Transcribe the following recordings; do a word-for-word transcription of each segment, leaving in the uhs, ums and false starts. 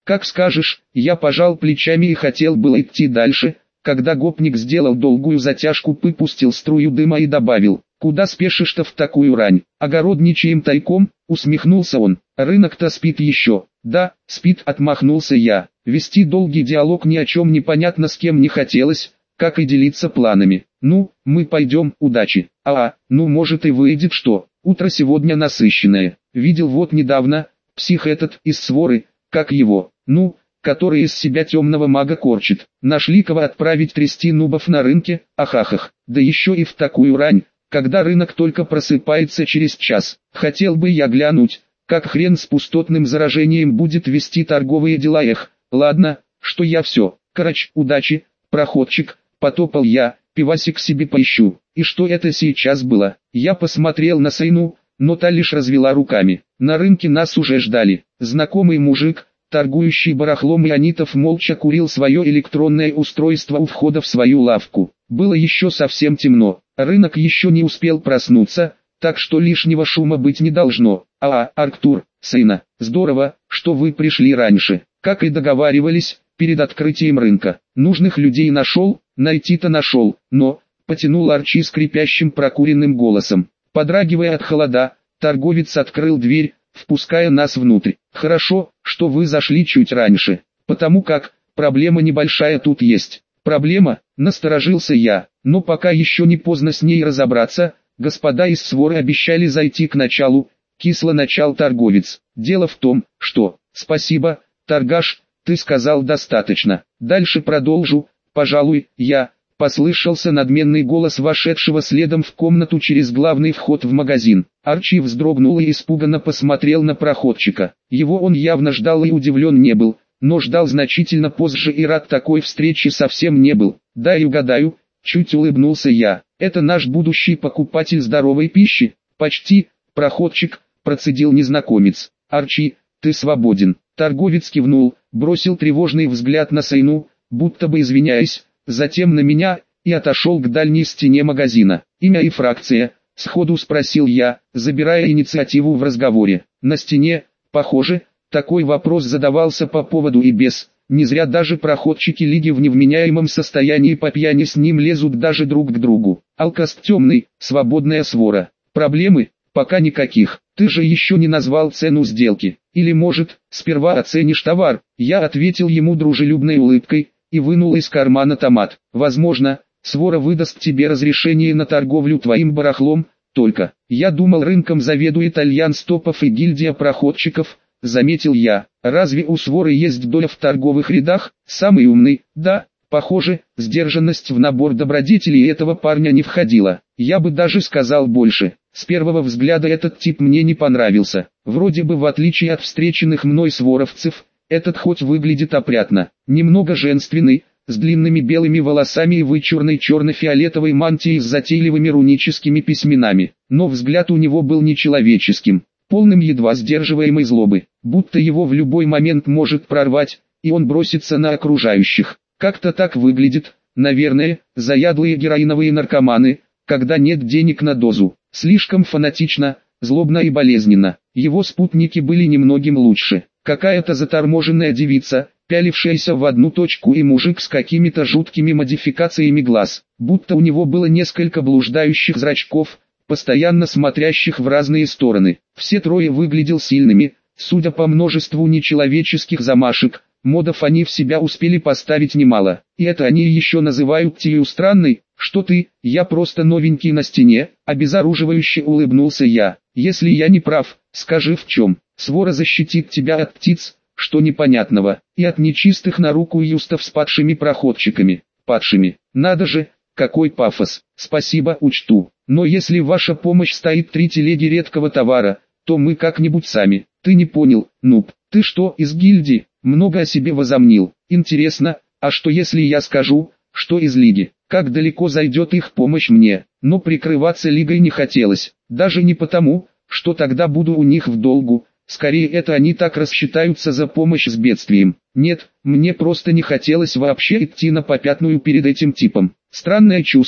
Как скажешь, я пожал плечами и хотел было идти дальше, когда гопник сделал долгую затяжку, выпустил струю дыма и добавил: «Куда спешишь-то в такую рань? Огородничаем тайком?» Усмехнулся он. «Рынок-то спит еще». «Да, спит», отмахнулся я. Вести долгий диалог ни о чем непонятно с кем не хотелось, как и делиться планами. «Ну, мы пойдем, удачи». «А, ну может и выйдет что. Утро сегодня насыщенное. Видел вот недавно, псих этот, из своры, как его, ну, который из себя темного мага корчит. Нашли кого отправить трясти нубов на рынке, ахахах. Да еще и в такую рань, когда рынок только просыпается через час. Хотел бы я глянуть, как хрен с пустотным заражением будет вести торговые дела. Эх, ладно, что я все. Короче, удачи, проходчик», потопал я, «пивасик себе поищу». И что это сейчас было? Я посмотрел на Сайну, но та лишь развела руками. На рынке нас уже ждали. Знакомый мужик, торгующий барахлом ионитов, молча курил свое электронное устройство у входа в свою лавку. Было еще совсем темно, рынок еще не успел проснуться, так что лишнего шума быть не должно. «А, Арктур, Сайна, здорово, что вы пришли раньше. Как и договаривались, перед открытием рынка. Нужных людей нашел, найти-то нашел, но...» потянул Арчи скрипящим прокуренным голосом. Подрагивая от холода, торговец открыл дверь, впуская нас внутрь. «Хорошо, что вы зашли чуть раньше, потому как, проблема небольшая тут есть». «Проблема?» – насторожился я, но пока еще не поздно с ней разобраться, господа из своры обещали зайти к началу, кисло начал торговец. «Дело в том, что...» «Спасибо, торгаш, ты сказал достаточно. Дальше продолжу, пожалуй, я...» Послышался надменный голос вошедшего следом в комнату через главный вход в магазин. Арчи вздрогнул и испуганно посмотрел на проходчика. Его он явно ждал и удивлен не был, но ждал значительно позже и рад такой встрече совсем не был. «Дай угадаю», чуть улыбнулся я. «Это наш будущий покупатель здоровой пищи?» «Почти, проходчик», процедил незнакомец. «Арчи, ты свободен». Торговец кивнул, бросил тревожный взгляд на Сайну, будто бы извиняясь, затем на меня, и отошел к дальней стене магазина. «Имя и фракция?» – сходу спросил я, забирая инициативу в разговоре. На стене, похоже, такой вопрос задавался по поводу и без. Не зря даже проходчики лиги в невменяемом состоянии по пьяни с ним лезут даже друг к другу. «Алкаст темный, свободная свора». «Проблемы?» «Пока никаких. Ты же еще не назвал цену сделки. Или может, сперва оценишь товар?» Я ответил ему дружелюбной улыбкой и вынул из кармана томат. «Возможно, свора выдаст тебе разрешение на торговлю твоим барахлом, только...» «Я думал, рынком заведует Альянс топов и гильдия проходчиков», заметил я. «Разве у своры есть доля в торговых рядах?» «Самый умный, да». Похоже, сдержанность в набор добродетелей этого парня не входила. Я бы даже сказал больше. С первого взгляда этот тип мне не понравился. Вроде бы в отличие от встреченных мной своровцев, этот хоть выглядит опрятно, немного женственный, с длинными белыми волосами и вычурной черно-фиолетовой мантией с затейливыми руническими письменами. Но взгляд у него был нечеловеческим, полным едва сдерживаемой злобы, будто его в любой момент может прорвать, и он бросится на окружающих. Как-то так выглядит, наверное, заядлые героиновые наркоманы, когда нет денег на дозу. Слишком фанатично, злобно и болезненно. Его спутники были немногим лучше. Какая-то заторможенная девица, пялившаяся в одну точку, и мужик с какими-то жуткими модификациями глаз, будто у него было несколько блуждающих зрачков, постоянно смотрящих в разные стороны. Все трое выглядел сильными, судя по множеству нечеловеческих замашек. Модов они в себя успели поставить немало, и это они еще называют Тию странной. «Что ты, я просто новенький на стене», обезоруживающе улыбнулся я. «Если я не прав, скажи в чем. Свора защитит тебя от птиц, что непонятного, и от нечистых на руку юстов с падшими проходчиками». «Падшими, надо же, какой пафос. Спасибо, учту. Но если ваша помощь стоит три телеги редкого товара, то мы как-нибудь сами». «Ты не понял, нуб, ты что, из гильдии? Много о себе возомнил. Интересно, а что если я скажу, что из лиги? Как далеко зайдет их помощь мне?» Но прикрываться лигой не хотелось, даже не потому, что тогда буду у них в долгу, скорее это они так рассчитаются за помощь с бедствием. Нет, мне просто не хотелось вообще идти на попятную перед этим типом. Странное чувство,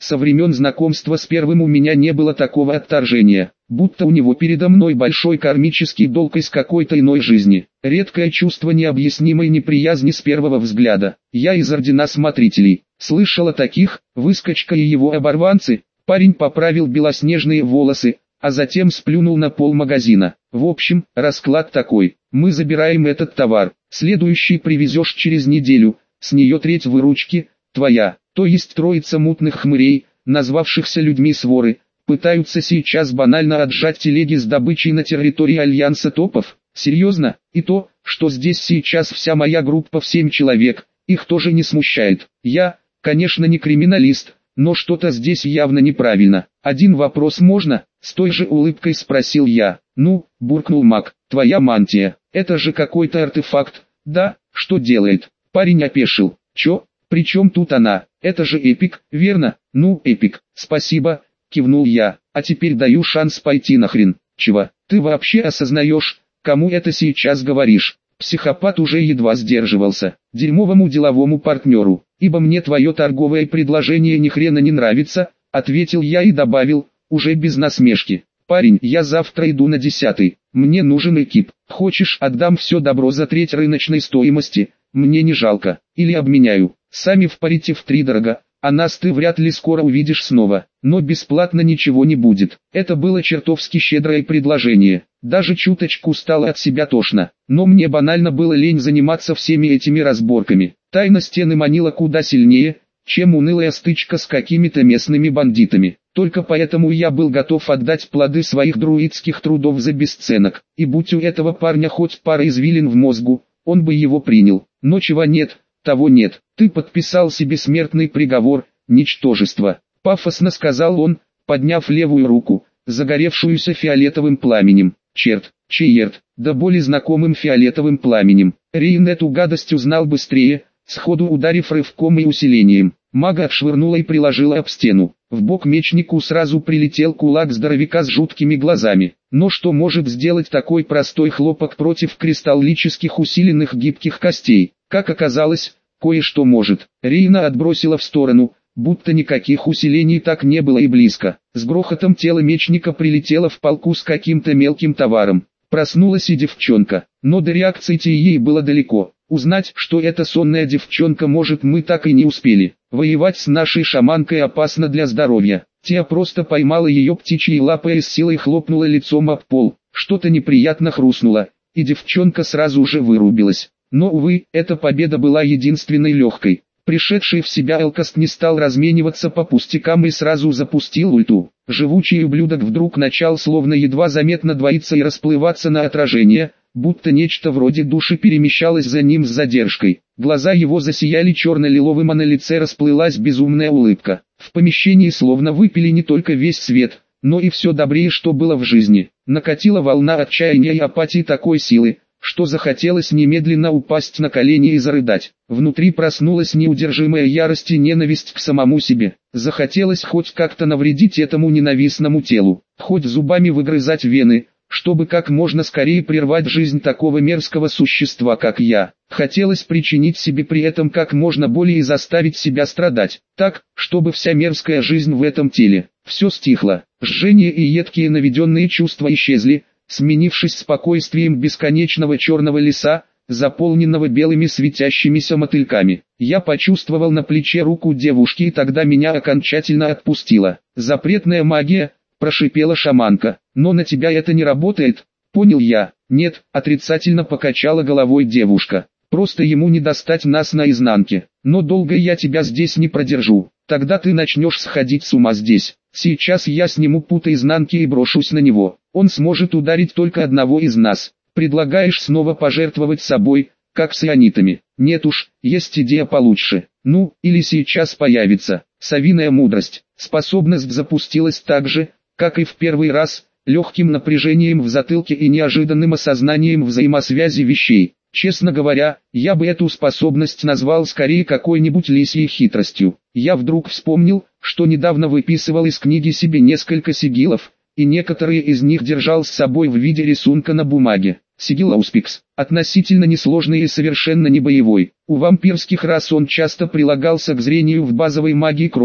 Со времен знакомства с первым у меня не было такого отторжения, будто у него передо мной большой кармический долг из какой-то иной жизни. Редкое чувство необъяснимой неприязни с первого взгляда. Я из ордена смотрителей. Слышал о таких, выскочка и его оборванцы. Парень поправил белоснежные волосы, а затем сплюнул на пол магазина. В общем, расклад такой. Мы забираем этот товар. Следующий привезешь через неделю. С нее треть выручки, твоя. То есть троица мутных хмырей, назвавшихся людьми своры, пытаются сейчас банально отжать телеги с добычей на территории Альянса топов. Серьезно? И то, что здесь сейчас вся моя группа в семь человек, их тоже не смущает. Я, конечно, не криминалист, но что-то здесь явно неправильно. Один вопрос можно? С той же улыбкой спросил я. Ну, буркнул маг, твоя мантия, это же какой-то артефакт. Да, что делает? Парень опешил. Чё? Причем тут она? Это же эпик, верно? Ну, эпик, спасибо, кивнул я. А теперь даю шанс пойти нахрен. Чего? Ты вообще осознаешь, кому это сейчас говоришь? Психопат уже едва сдерживался. Дерьмовому деловому партнеру. Ибо мне твое торговое предложение ни хрена не нравится, ответил я и добавил, уже без насмешки. Парень, я завтра иду на десятый. Мне нужен экип. Хочешь, отдам все добро за треть рыночной стоимости? Мне не жалко. Или обменяю. Сами впарите втридорога, а нас ты вряд ли скоро увидишь снова, но бесплатно ничего не будет. Это было чертовски щедрое предложение, даже чуточку стало от себя тошно, но мне банально было лень заниматься всеми этими разборками. Тайна стены манила куда сильнее, чем унылая стычка с какими-то местными бандитами. Только поэтому я был готов отдать плоды своих друидских трудов за бесценок, и будь у этого парня хоть пара извилин в мозгу, он бы его принял, но чего нет, того нет. Ты подписал себе смертный приговор, ничтожество. Пафосно сказал он, подняв левую руку, загоревшуюся фиолетовым пламенем. Черт, чеерт, да более знакомым фиолетовым пламенем. Рейн эту гадость узнал быстрее, сходу ударив рывком и усилением. Мага отшвырнула и приложила об стену. В бок мечнику сразу прилетел кулак здоровяка с жуткими глазами. Но что может сделать такой простой хлопок против кристаллических усиленных гибких костей? Как оказалось, кое-что может. Рейна отбросила в сторону, будто никаких усилений так не было и близко. С грохотом тело мечника прилетело в полку с каким-то мелким товаром. Проснулась и девчонка, но до реакции ей было далеко. Узнать, что эта сонная девчонка может, мы так и не успели. Воевать с нашей шаманкой опасно для здоровья. Тия просто поймала ее птичьей лапой и с силой хлопнула лицом об пол. Что-то неприятно хрустнуло, и девчонка сразу же вырубилась. Но, увы, эта победа была единственной легкой. Пришедший в себя Элкаст не стал размениваться по пустякам и сразу запустил ульту. Живучий ублюдок вдруг начал словно едва заметно двоиться и расплываться на отражение, будто нечто вроде души перемещалось за ним с задержкой. Глаза его засияли черно-лиловым, а на лице расплылась безумная улыбка. В помещении словно выпили не только весь свет, но и все добрее, что было в жизни. Накатила волна отчаяния и апатии такой силы, что захотелось немедленно упасть на колени и зарыдать. Внутри проснулась неудержимая ярость и ненависть к самому себе. Захотелось хоть как-то навредить этому ненавистному телу, хоть зубами выгрызать вены, чтобы как можно скорее прервать жизнь такого мерзкого существа, как я. Хотелось причинить себе при этом как можно более и заставить себя страдать, так, чтобы вся мерзкая жизнь в этом теле. Все стихло, жжение и едкие наведенные чувства исчезли, сменившись спокойствием бесконечного черного леса, заполненного белыми светящимися мотыльками. Я почувствовал на плече руку девушки, и тогда меня окончательно отпустило. «Запретная магия», — прошипела шаманка. «Но на тебя это не работает», — понял я. «Нет», — отрицательно покачала головой девушка. «Просто ему не достать нас наизнанке. Но долго я тебя здесь не продержу. Тогда ты начнешь сходить с ума здесь. Сейчас я сниму путы изнанки и брошусь на него. Он сможет ударить только одного из нас. Предлагаешь снова пожертвовать собой, как с ионитами? Нет уж, есть идея получше. Ну, или сейчас появится совиная мудрость». Способность запустилась так же, как и в первый раз, легким напряжением в затылке и неожиданным осознанием взаимосвязи вещей. Честно говоря, я бы эту способность назвал скорее какой-нибудь лисьей хитростью. Я вдруг вспомнил, что недавно выписывал из книги себе несколько сигилов, и некоторые из них держал с собой в виде рисунка на бумаге. Сигил Ауспикс, относительно несложный и совершенно не боевой. У вампирских рас он часто прилагался к зрению в базовой магии крови,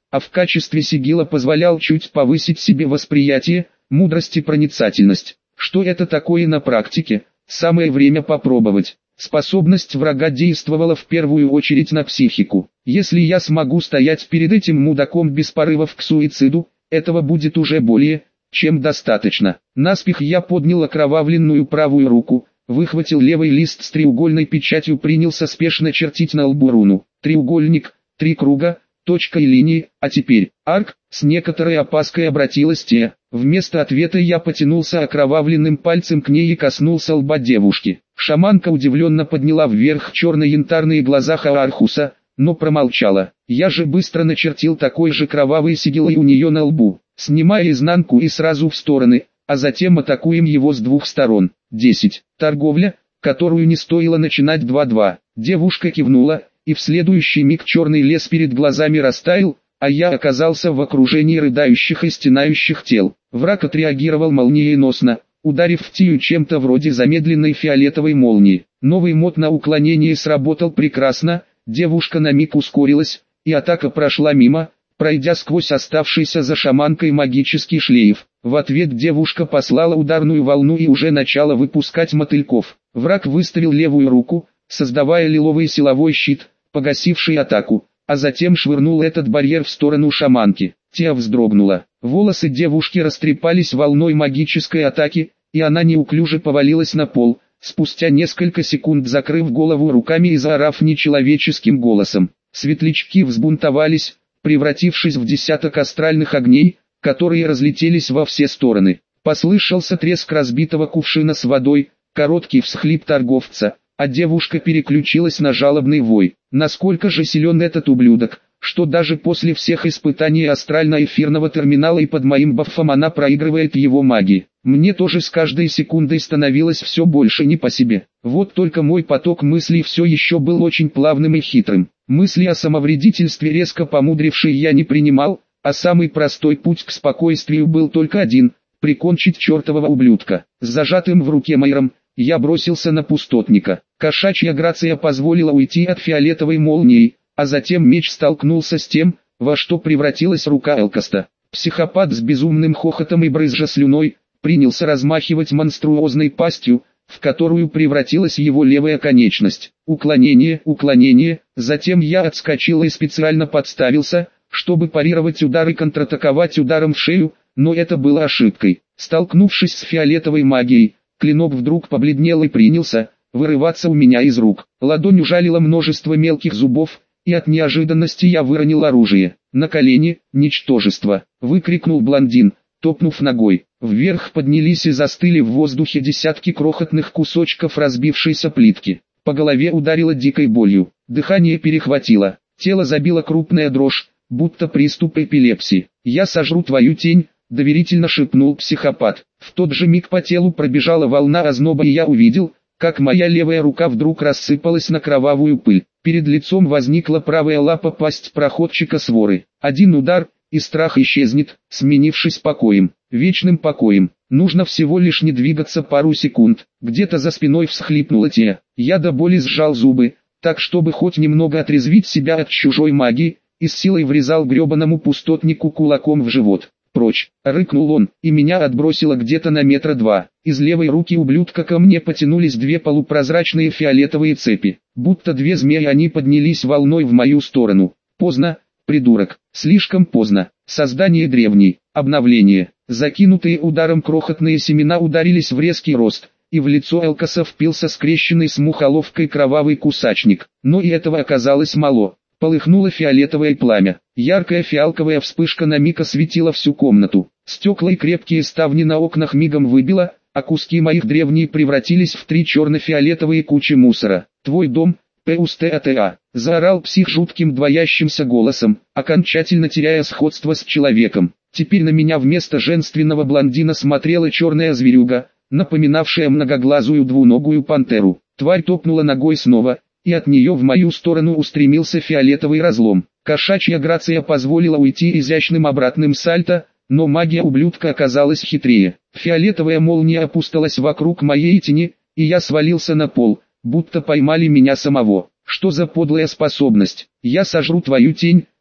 а в качестве сигила позволял чуть повысить себе восприятие, мудрость и проницательность. Что это такое на практике? Самое время попробовать. Способность врага действовала в первую очередь на психику. Если я смогу стоять перед этим мудаком без порывов к суициду, этого будет уже более, чем достаточно. Наспех я поднял окровавленную правую руку, выхватил левый лист с треугольной печатью, принялся спешно чертить на лбу руну. Треугольник, три круга, точка и линии, а теперь арк. С некоторой опаской обратилась те. Вместо ответа я потянулся окровавленным пальцем к ней и коснулся лба девушки. Шаманка удивленно подняла вверх черно-янтарные глаза Хаархуса, но промолчала. Я же быстро начертил такой же кровавый сигил и у нее на лбу, снимая изнанку и сразу в стороны, а затем атакуем его с двух сторон. десять. Торговля, которую не стоило начинать два-два. Девушка кивнула, и в следующий миг черный лес перед глазами растаял, а я оказался в окружении рыдающих и стенающих тел. Враг отреагировал молниеносно, ударив в Тию чем-то вроде замедленной фиолетовой молнии. Новый мод на уклонение сработал прекрасно, девушка на миг ускорилась, и атака прошла мимо, пройдя сквозь оставшийся за шаманкой магический шлейф. В ответ девушка послала ударную волну и уже начала выпускать мотыльков. Враг выставил левую руку, создавая лиловый силовой щит, погасивший атаку, а затем швырнул этот барьер в сторону шаманки. Тия вздрогнула. Волосы девушки растрепались волной магической атаки, и она неуклюже повалилась на пол, спустя несколько секунд закрыв голову руками и заорав нечеловеческим голосом. Светлячки взбунтовались, превратившись в десяток астральных огней, которые разлетелись во все стороны. Послышался треск разбитого кувшина с водой, короткий всхлип торговца, а девушка переключилась на жалобный вой. Насколько же силен этот ублюдок, что даже после всех испытаний астрально-эфирного терминала и под моим бафом она проигрывает его магии. Мне тоже с каждой секундой становилось все больше не по себе. Вот только мой поток мыслей все еще был очень плавным и хитрым. Мысли о самовредительстве резко помудрившей я не принимал, а самый простой путь к спокойствию был только один – прикончить чертового ублюдка. С зажатым в руке майром, я бросился на пустотника. Кошачья грация позволила уйти от фиолетовой молнии, а затем меч столкнулся с тем, во что превратилась рука Элкаста. Психопат с безумным хохотом и брызжа слюной, принялся размахивать монструозной пастью, в которую превратилась его левая конечность. Уклонение, уклонение, затем я отскочил и специально подставился, чтобы парировать удар и контратаковать ударом в шею, но это было ошибкой. Столкнувшись с фиолетовой магией, клинок вдруг побледнел и принялся вырываться у меня из рук. Ладонь ужалила множество мелких зубов, и от неожиданности я выронил оружие. «На колени, ничтожество!» — выкрикнул блондин, топнув ногой. Вверх поднялись и застыли в воздухе десятки крохотных кусочков разбившейся плитки. По голове ударило дикой болью, дыхание перехватило, тело забило крупная дрожь, будто приступ эпилепсии. «Я сожру твою тень», — доверительно шепнул психопат. В тот же миг по телу пробежала волна озноба, и я увидел, как моя левая рука вдруг рассыпалась на кровавую пыль. Перед лицом возникла правая лапа, пасть проходчика своры. Один удар, и страх исчезнет, сменившись покоем, вечным покоем. Нужно всего лишь не двигаться пару секунд. Где-то за спиной всхлипнула Тия. Я до боли сжал зубы, так чтобы хоть немного отрезвить себя от чужой магии, и с силой врезал гребаному пустотнику кулаком в живот. «Прочь!» — рыкнул он, и меня отбросило где-то на метра два. Из левой руки ублюдка ко мне потянулись две полупрозрачные фиолетовые цепи. Будто две змеи они поднялись волной в мою сторону. Поздно, придурок, слишком поздно. Создание древней, обновление. Закинутые ударом крохотные семена ударились в резкий рост, и в лицо Элкаса впился скрещенный с мухоловкой кровавый кусачник. Но и этого оказалось мало. Полыхнуло фиолетовое пламя. Яркая фиалковая вспышка на миг осветила всю комнату. Стекла и крепкие ставни на окнах мигом выбило, а куски моих древней превратились в три черно-фиолетовые кучи мусора. «Твой дом, Пустата!» — заорал псих жутким двоящимся голосом, окончательно теряя сходство с человеком. Теперь на меня вместо женственного блондина смотрела черная зверюга, напоминавшая многоглазую двуногую пантеру. Тварь топнула ногой снова, и от нее в мою сторону устремился фиолетовый разлом. Кошачья грация позволила уйти изящным обратным сальто, но магия ублюдка оказалась хитрее. Фиолетовая молния опустилась вокруг моей тени, и я свалился на пол, будто поймали меня самого. Что за подлая способность? «Я сожру твою тень»,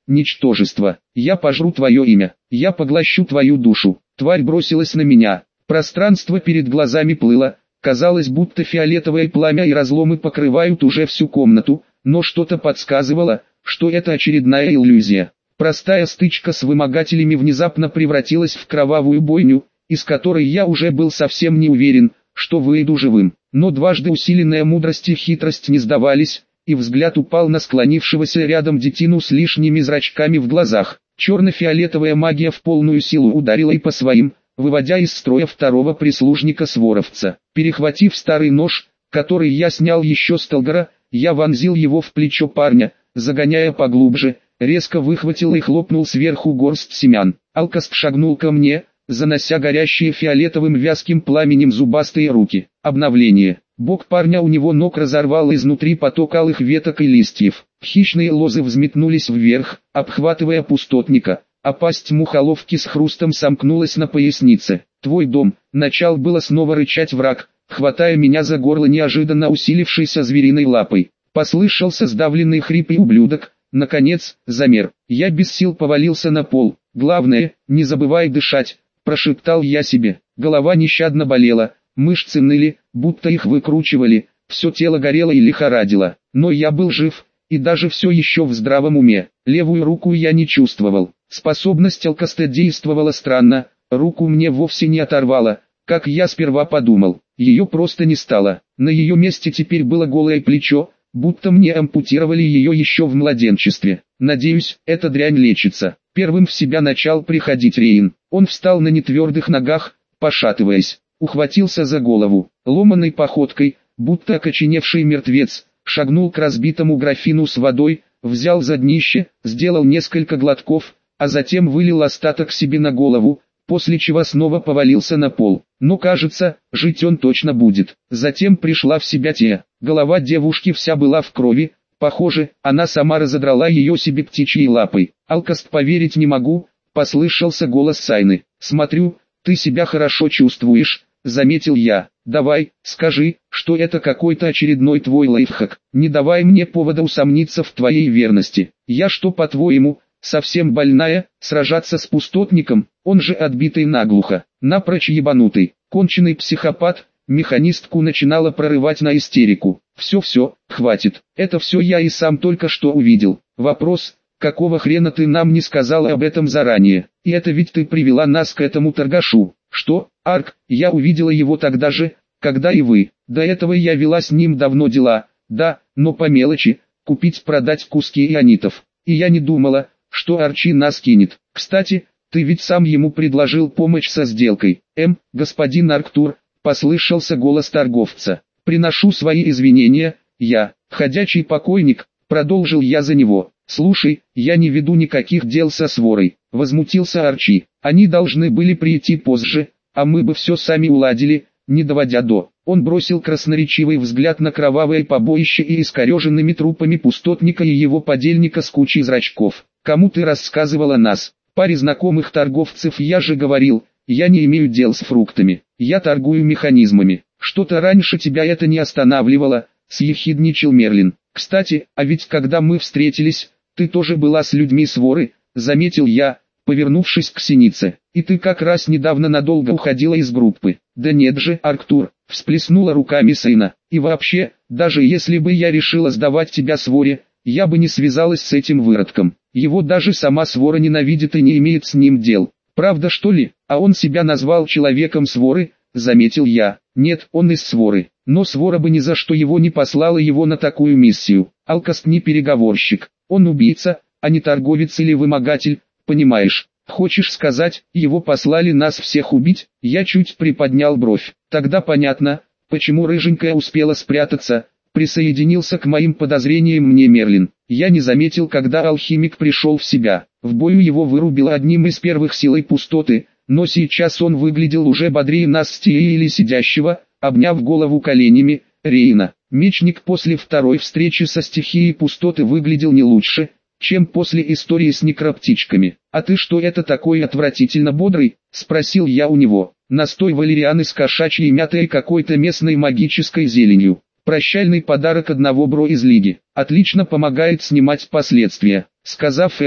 ничтожество. Я пожру твое имя, я поглощу твою душу. Тварь бросилась на меня. Пространство перед глазами плыло, казалось, будто фиолетовое пламя и разломы покрывают уже всю комнату, но что-то подсказывало, что это очередная иллюзия. Простая стычка с вымогателями внезапно превратилась в кровавую бойню, из которой я уже был совсем не уверен, что выйду живым. Но дважды усиленная мудрость и хитрость не сдавались, и взгляд упал на склонившегося рядом детину с лишними зрачками в глазах. Черно-фиолетовая магия в полную силу ударила и по своим, выводя из строя второго прислужника-своровца. Перехватив старый нож, который я снял еще с Талгара, я вонзил его в плечо парня, загоняя поглубже, резко выхватил и хлопнул сверху горсть семян. Алкаст шагнул ко мне, занося горящие фиолетовым вязким пламенем зубастые руки. Обновление. Бок парня у него ног разорвал изнутри поток алых веток и листьев. Хищные лозы взметнулись вверх, обхватывая пустотника, а пасть мухоловки с хрустом сомкнулась на пояснице. «Твой дом», — начал было снова рычать враг, хватая меня за горло неожиданно усилившейся звериной лапой. Послышался сдавленный хрип, и ублюдок, наконец, замер. Я без сил повалился на пол. «Главное, не забывай дышать», — прошептал я себе. Голова нещадно болела, мышцы ныли, будто их выкручивали, все тело горело и лихорадило. Но я был жив, и даже все еще в здравом уме. Левую руку я не чувствовал. Способность Алкаста действовала странно, руку мне вовсе не оторвало, как я сперва подумал. Ее просто не стало. На ее месте теперь было голое плечо, будто мне ампутировали ее еще в младенчестве. Надеюсь, эта дрянь лечится. Первым в себя начал приходить Рейн. Он встал на нетвердых ногах, пошатываясь, ухватился за голову. Ломаной походкой, будто окоченевший мертвец, шагнул к разбитому графину с водой, взял за днище, сделал несколько глотков, а затем вылил остаток себе на голову, после чего снова повалился на пол. Но кажется, жить он точно будет. Затем пришла в себя Тея. Голова девушки вся была в крови, похоже, она сама разодрала ее себе птичьей лапой. «Алкаст, поверить не могу», — послышался голос Сайны. «Смотрю, ты себя хорошо чувствуешь», — заметил я. «Давай, скажи, что это какой-то очередной твой лайфхак. Не давай мне повода усомниться в твоей верности. Я что, по-твоему, совсем больная, сражаться с пустотником? Он же отбитый наглухо, напрочь ебанутый, конченый психопат». Механистку начинала прорывать на истерику. «Все-все, хватит, это все я и сам только что увидел. Вопрос, какого хрена ты нам не сказала об этом заранее? И это ведь ты привела нас к этому торгашу». «Что, Арк, я увидела его тогда же, когда и вы. До этого я вела с ним давно дела, да, но по мелочи, купить-продать куски ионитов. И я не думала, что Арчи нас кинет. Кстати, ты ведь сам ему предложил помощь со сделкой». «Эм, господин Арктур», — послышался голос торговца. «Приношу свои извинения, я, ходячий покойник», — продолжил я за него. «Слушай, я не веду никаких дел со сворой», — возмутился Арчи. «Они должны были прийти позже, а мы бы все сами уладили, не доводя до». Он бросил красноречивый взгляд на кровавое побоище и искореженными трупами пустотника и его подельника с кучей зрачков. «Кому ты рассказывала нас?» «Паре знакомых торговцев. Я же говорил, я не имею дел с фруктами, я торгую механизмами». «Что-то раньше тебя это не останавливало», — съехидничал Мерлин. «Кстати, а ведь когда мы встретились, ты тоже была с людьми своры», — заметил я, повернувшись к Синице. «И ты как раз недавно надолго уходила из группы». «Да нет же, Арктур», — всплеснула руками Сейна. «И вообще, даже если бы я решила сдавать тебя своре, я бы не связалась с этим выродком. Его даже сама свора ненавидит и не имеет с ним дел». «Правда, что ли? А он себя назвал человеком своры», — заметил я. «Нет, он из своры, но свора бы ни за что его не послала его на такую миссию. Алкаст не переговорщик, он убийца, а не торговец или вымогатель, понимаешь? Хочешь сказать, его послали нас всех убить?» Я чуть приподнял бровь. «Тогда понятно, почему рыженькая успела спрятаться», — присоединился к моим подозрениям мне Мерлин. Я не заметил, когда алхимик пришел в себя. В бою его вырубило одним из первых силой пустоты, но сейчас он выглядел уже бодрее нас с Тией или сидящего, обняв голову коленями, Рейна. Мечник после второй встречи со стихией пустоты выглядел не лучше, чем после истории с некроптичками. «А ты что это такой отвратительно бодрый?» — спросил я у него. «Настой валерианы с кошачьей мятой и какой-то местной магической зеленью. Прощальный подарок одного бро из лиги. Отлично помогает снимать последствия». Сказав это,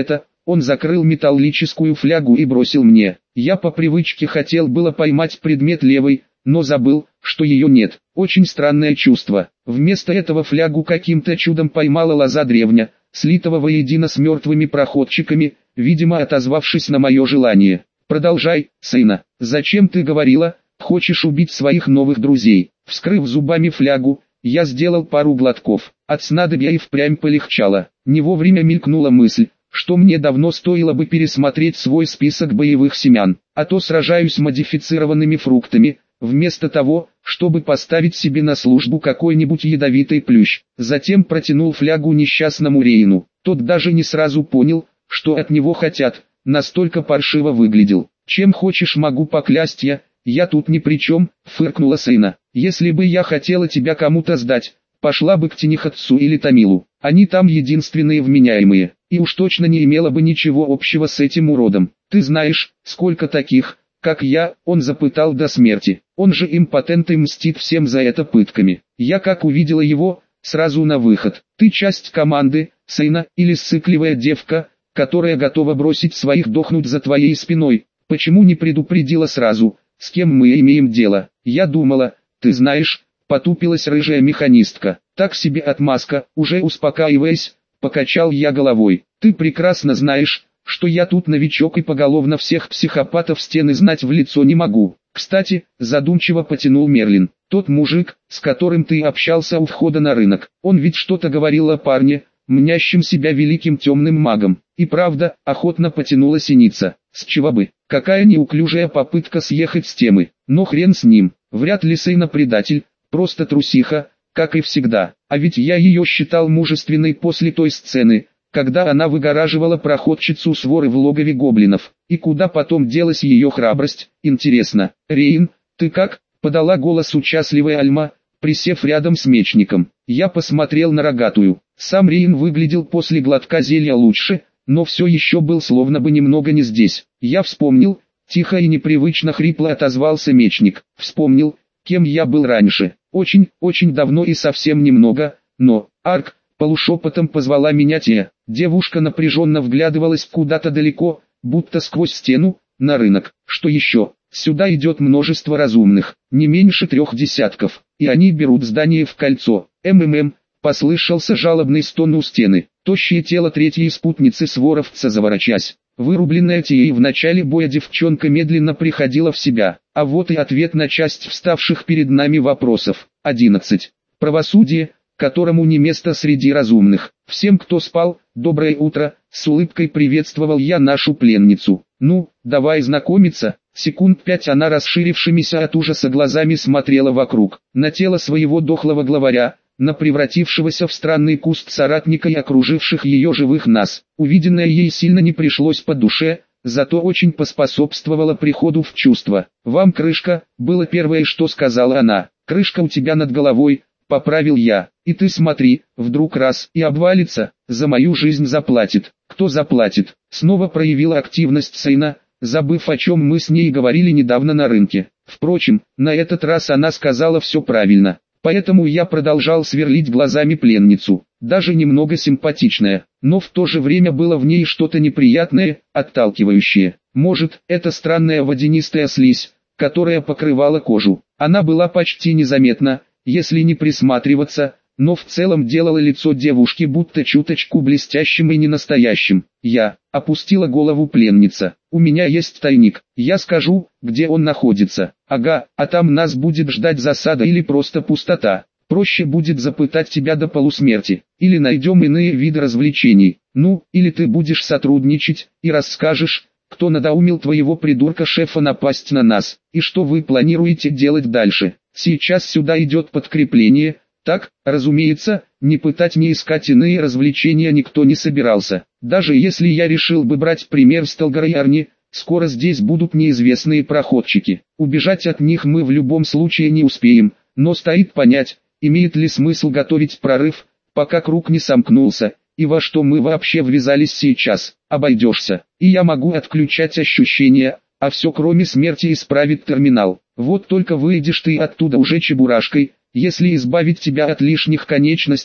Он закрыл металлическую флягу и бросил мне. Я по привычке хотел было поймать предмет левой, но забыл, что ее нет. Очень странное чувство. Вместо этого флягу каким-то чудом поймала лоза древня, слитого воедино с мертвыми проходчиками, видимо отозвавшись на мое желание. «Продолжай, сына. Зачем ты говорила, хочешь убить своих новых друзей?» Вскрыв зубами флягу, я сделал пару глотков. От снадобья и впрямь полегчало. Не вовремя мелькнула мысль, что мне давно стоило бы пересмотреть свой список боевых семян, а то сражаюсь с модифицированными фруктами, вместо того, чтобы поставить себе на службу какой-нибудь ядовитый плющ. Затем протянул флягу несчастному Рейну. Тот даже не сразу понял, что от него хотят, настолько паршиво выглядел. «Чем хочешь, могу поклясть я, я тут ни при чем», — фыркнула сына. «Если бы я хотела тебя кому-то сдать, пошла бы к Тинихатсу или Тамилу. Они там единственные вменяемые, и уж точно не имела бы ничего общего с этим уродом. Ты знаешь, сколько таких, как я?» Он запытал до смерти. Он же импотент и мстит всем за это пытками. Я как увидела его, сразу на выход. «Ты часть команды, сына, или ссыкливая девка, которая готова бросить своих дохнуть за твоей спиной? Почему не предупредила сразу, с кем мы имеем дело?» «Я думала, ты знаешь», — потупилась рыжая механистка. «Так себе отмазка», уже успокаиваясь, покачал я головой. «Ты прекрасно знаешь, что я тут новичок и поголовно всех психопатов стены знать в лицо не могу. Кстати», задумчиво потянул Мерлин, «тот мужик, с которым ты общался у входа на рынок, он ведь что-то говорил о парне, мнящим себя великим темным магом». «И правда», охотно потянула Синица. «С чего бы? Какая неуклюжая попытка съехать с темы. Но хрен с ним, вряд ли сына предатель, просто трусиха, как и всегда. А ведь я ее считал мужественной после той сцены, когда она выгораживала проходчицу своры в логове гоблинов. И куда потом делась ее храбрость, интересно?» «Рейн, ты как?» — подала голос участливая Альма, присев рядом с мечником. Я посмотрел на рогатую. Сам Рейн выглядел после глотка зелья лучше, но все еще был словно бы немного не здесь. Я вспомнил, тихо и непривычно хрипло отозвался мечник. Вспомнил, кем я был раньше. Очень, очень давно и совсем немного, но... Арк, полушепотом позвала меня Тея. Девушка напряженно вглядывалась куда-то далеко, будто сквозь стену, на рынок. Что еще? Сюда идет множество разумных, не меньше трех десятков, и они берут здание в кольцо. МММ, послышался жалобный стон у стены. Тощее тело третьей спутницы своровца заворочась. Вырубленная Теей в начале боя девчонка медленно приходила в себя. А вот и ответ на часть вставших перед нами вопросов. одиннадцать. Правосудие, которому не место среди разумных. Всем, кто спал, доброе утро, с улыбкой приветствовал я нашу пленницу. «Ну, давай знакомиться». Секунд пять она расширившимися от ужаса глазами смотрела вокруг, на тело своего дохлого главаря, на превратившегося в странный куст соратника и окруживших ее живых нас. Увиденное ей сильно не пришлось по душе, зато очень поспособствовало приходу в чувство. «Вам крышка», было первое, что сказала она. «Крышка у тебя над головой», поправил я. «И ты смотри, вдруг раз и обвалится, за мою жизнь заплатит». «Кто заплатит?» Снова проявила активность Сейна, забыв, о чем мы с ней говорили недавно на рынке. Впрочем, на этот раз она сказала все правильно. Поэтому я продолжал сверлить глазами пленницу, даже немного симпатичная, но в то же время было в ней что-то неприятное, отталкивающее. Может, это странная водянистая слизь, которая покрывала кожу. Она была почти незаметна, если не присматриваться, но в целом делала лицо девушки будто чуточку блестящим и ненастоящим. Я опустила голову пленница. «У меня есть тайник, я скажу, где он находится». «Ага, а там нас будет ждать засада или просто пустота. Проще будет запытать тебя до полусмерти, или найдем иные виды развлечений. Ну, или ты будешь сотрудничать и расскажешь, кто надоумил твоего придурка-шефа напасть на нас, и что вы планируете делать дальше. Сейчас сюда идет подкрепление». Так, разумеется, не пытать, не искать иные развлечения никто не собирался. Даже если я решил бы брать пример с Талгара и Арни, скоро здесь будут неизвестные проходчики. Убежать от них мы в любом случае не успеем, но стоит понять, имеет ли смысл готовить прорыв, пока круг не сомкнулся, и во что мы вообще ввязались сейчас. Обойдешься, и я могу отключать ощущения, а все кроме смерти исправит терминал. Вот только выйдешь ты оттуда уже чебурашкой. Если избавить тебя от лишних конечностей,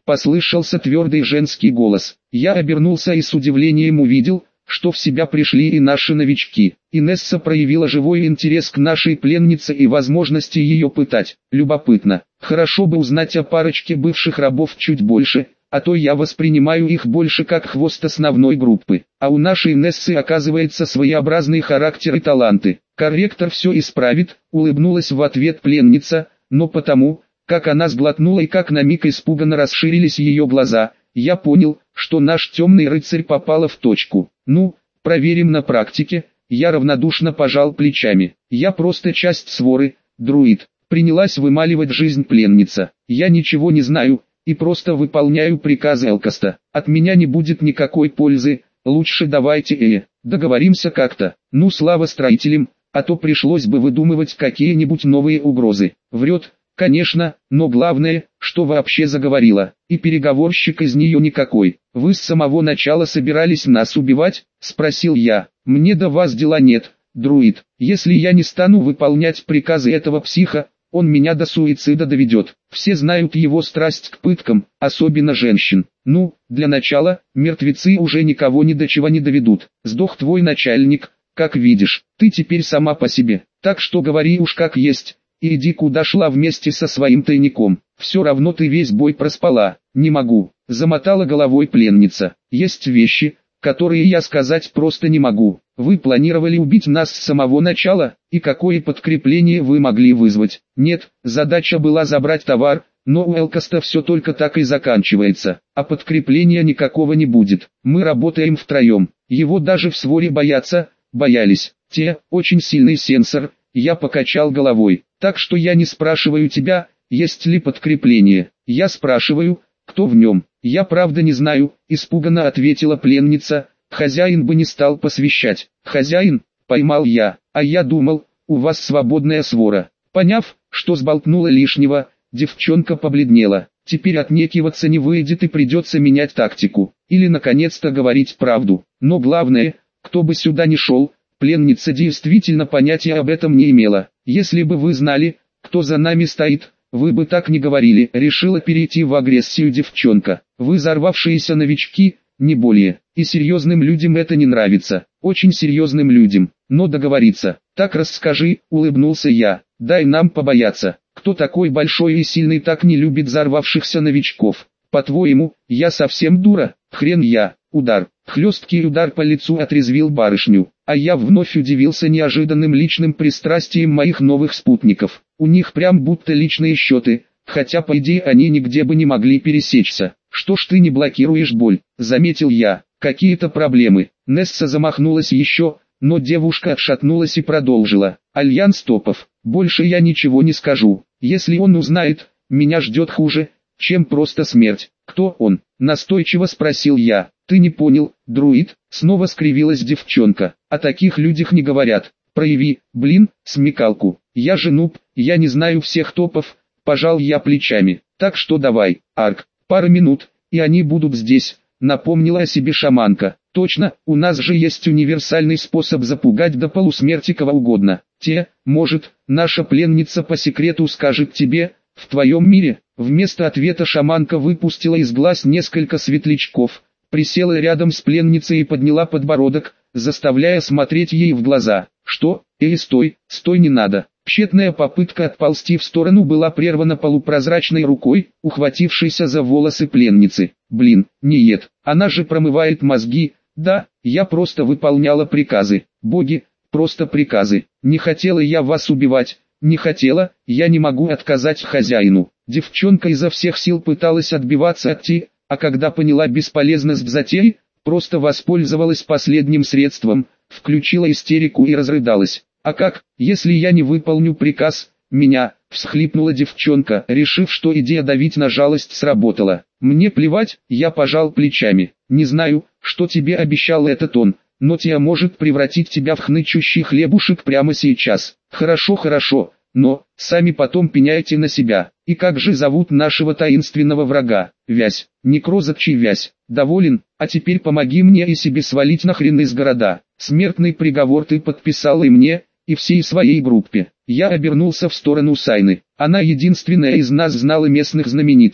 послышался твердый женский голос. Я обернулся и с удивлением увидел, что в себя пришли и наши новички. Инесса проявила живой интерес к нашей пленнице и возможности ее пытать. Любопытно. Хорошо бы узнать о парочке бывших рабов чуть больше, а то я воспринимаю их больше как хвост основной группы. А у нашей Инессы оказывается своеобразный характер и таланты. Корректор все исправит, улыбнулась в ответ пленница, но потому, как она сглотнула и как на миг испуганно расширились ее глаза, я понял, что наш темный рыцарь попала в точку. Ну, проверим на практике. Я равнодушно пожал плечами. Я просто часть своры, друид. Принялась вымаливать жизнь пленница. Я ничего не знаю, и просто выполняю приказы Элкаста. От меня не будет никакой пользы, лучше давайте э, договоримся как-то. Ну слава строителям, а то пришлось бы выдумывать какие-нибудь новые угрозы. Врет, конечно, но главное, что вообще заговорила. И переговорщик из нее никакой. Вы с самого начала собирались нас убивать? Спросил я. Мне до вас дела нет, друид. Если я не стану выполнять приказы этого психа, он меня до суицида доведет. Все знают его страсть к пыткам, особенно женщин. Ну, для начала, мертвецы уже никого ни до чего не доведут. Сдох твой начальник, как видишь. Ты теперь сама по себе. Так что говори уж как есть. И иди куда шла вместе со своим тайником. Все равно ты весь бой проспала. Не могу. Замотала головой пленница. Есть вещи, которые я сказать просто не могу. Вы планировали убить нас с самого начала, и какое подкрепление вы могли вызвать? Нет, задача была забрать товар, но у Элкаста все только так и заканчивается, а подкрепления никакого не будет. Мы работаем втроем, его даже в своре боятся, боялись. Те, очень сильный сенсор, я покачал головой. Так что я не спрашиваю тебя, есть ли подкрепление. Я спрашиваю, кто в нем. Я правда не знаю, испуганно ответила пленница. Хозяин бы не стал посвящать. Хозяин, поймал я, а я думал, у вас свободная свора. Поняв, что сболтнула лишнего, девчонка побледнела. Теперь отнекиваться не выйдет и придется менять тактику. Или наконец-то говорить правду. Но главное, кто бы сюда ни шел, пленница действительно понятия об этом не имела. Если бы вы знали, кто за нами стоит, вы бы так не говорили. Решила перейти в агрессию девчонка. Вы взорвавшиеся новички, не более. И серьезным людям это не нравится. Очень серьезным людям. Но договориться. Так расскажи, улыбнулся я. Дай нам побояться. Кто такой большой и сильный так не любит взорвавшихся новичков? По-твоему, я совсем дура? Хрен я. Удар. Хлесткий удар по лицу отрезвил барышню. А я вновь удивился неожиданным личным пристрастием моих новых спутников. У них прям будто личные счеты, хотя по идее они нигде бы не могли пересечься. Что ж ты не блокируешь боль, заметил я. Какие-то проблемы. Несса замахнулась еще, но девушка отшатнулась и продолжила. Альянс топов. Больше я ничего не скажу. Если он узнает, меня ждет хуже, чем просто смерть. Кто он? Настойчиво спросил я. Ты не понял, друид? Снова скривилась девчонка. О таких людях не говорят. Прояви, блин, смекалку. Я же нуб, я не знаю всех топов. Пожал я плечами. Так что давай, Арк, пара минут, и они будут здесь. Напомнила о себе шаманка. Точно, у нас же есть универсальный способ запугать до полусмерти кого угодно. Те, может, наша пленница по секрету скажет тебе, в твоем мире. Вместо ответа шаманка выпустила из глаз несколько светлячков, присела рядом с пленницей и подняла подбородок, заставляя смотреть ей в глаза. Что? Эй, стой, стой, не надо. Тщетная попытка отползти в сторону была прервана полупрозрачной рукой, ухватившейся за волосы пленницы. Блин, нет, она же промывает мозги. Да, я просто выполняла приказы. Боги, просто приказы. Не хотела я вас убивать, не хотела, я не могу отказать хозяину. Девчонка изо всех сил пыталась отбиваться от Ти, а когда поняла бесполезность затеи, просто воспользовалась последним средством, включила истерику и разрыдалась. А как, если я не выполню приказ, меня, всхлипнула девчонка, решив, что идея давить на жалость сработала. Мне плевать, я пожал плечами. Не знаю, что тебе обещал этот он, но Тия может превратить тебя в хнычущий хлебушек прямо сейчас. Хорошо, хорошо, но, сами потом пеняйте на себя. И как же зовут нашего таинственного врага? Вязь, некрозотчий Вязь. Доволен? А теперь помоги мне и себе свалить нахрен из города. Смертный приговор ты подписала и мне, и всей своей группе. Я обернулся в сторону Сайны. Она единственная из нас знала местных знаменитостей.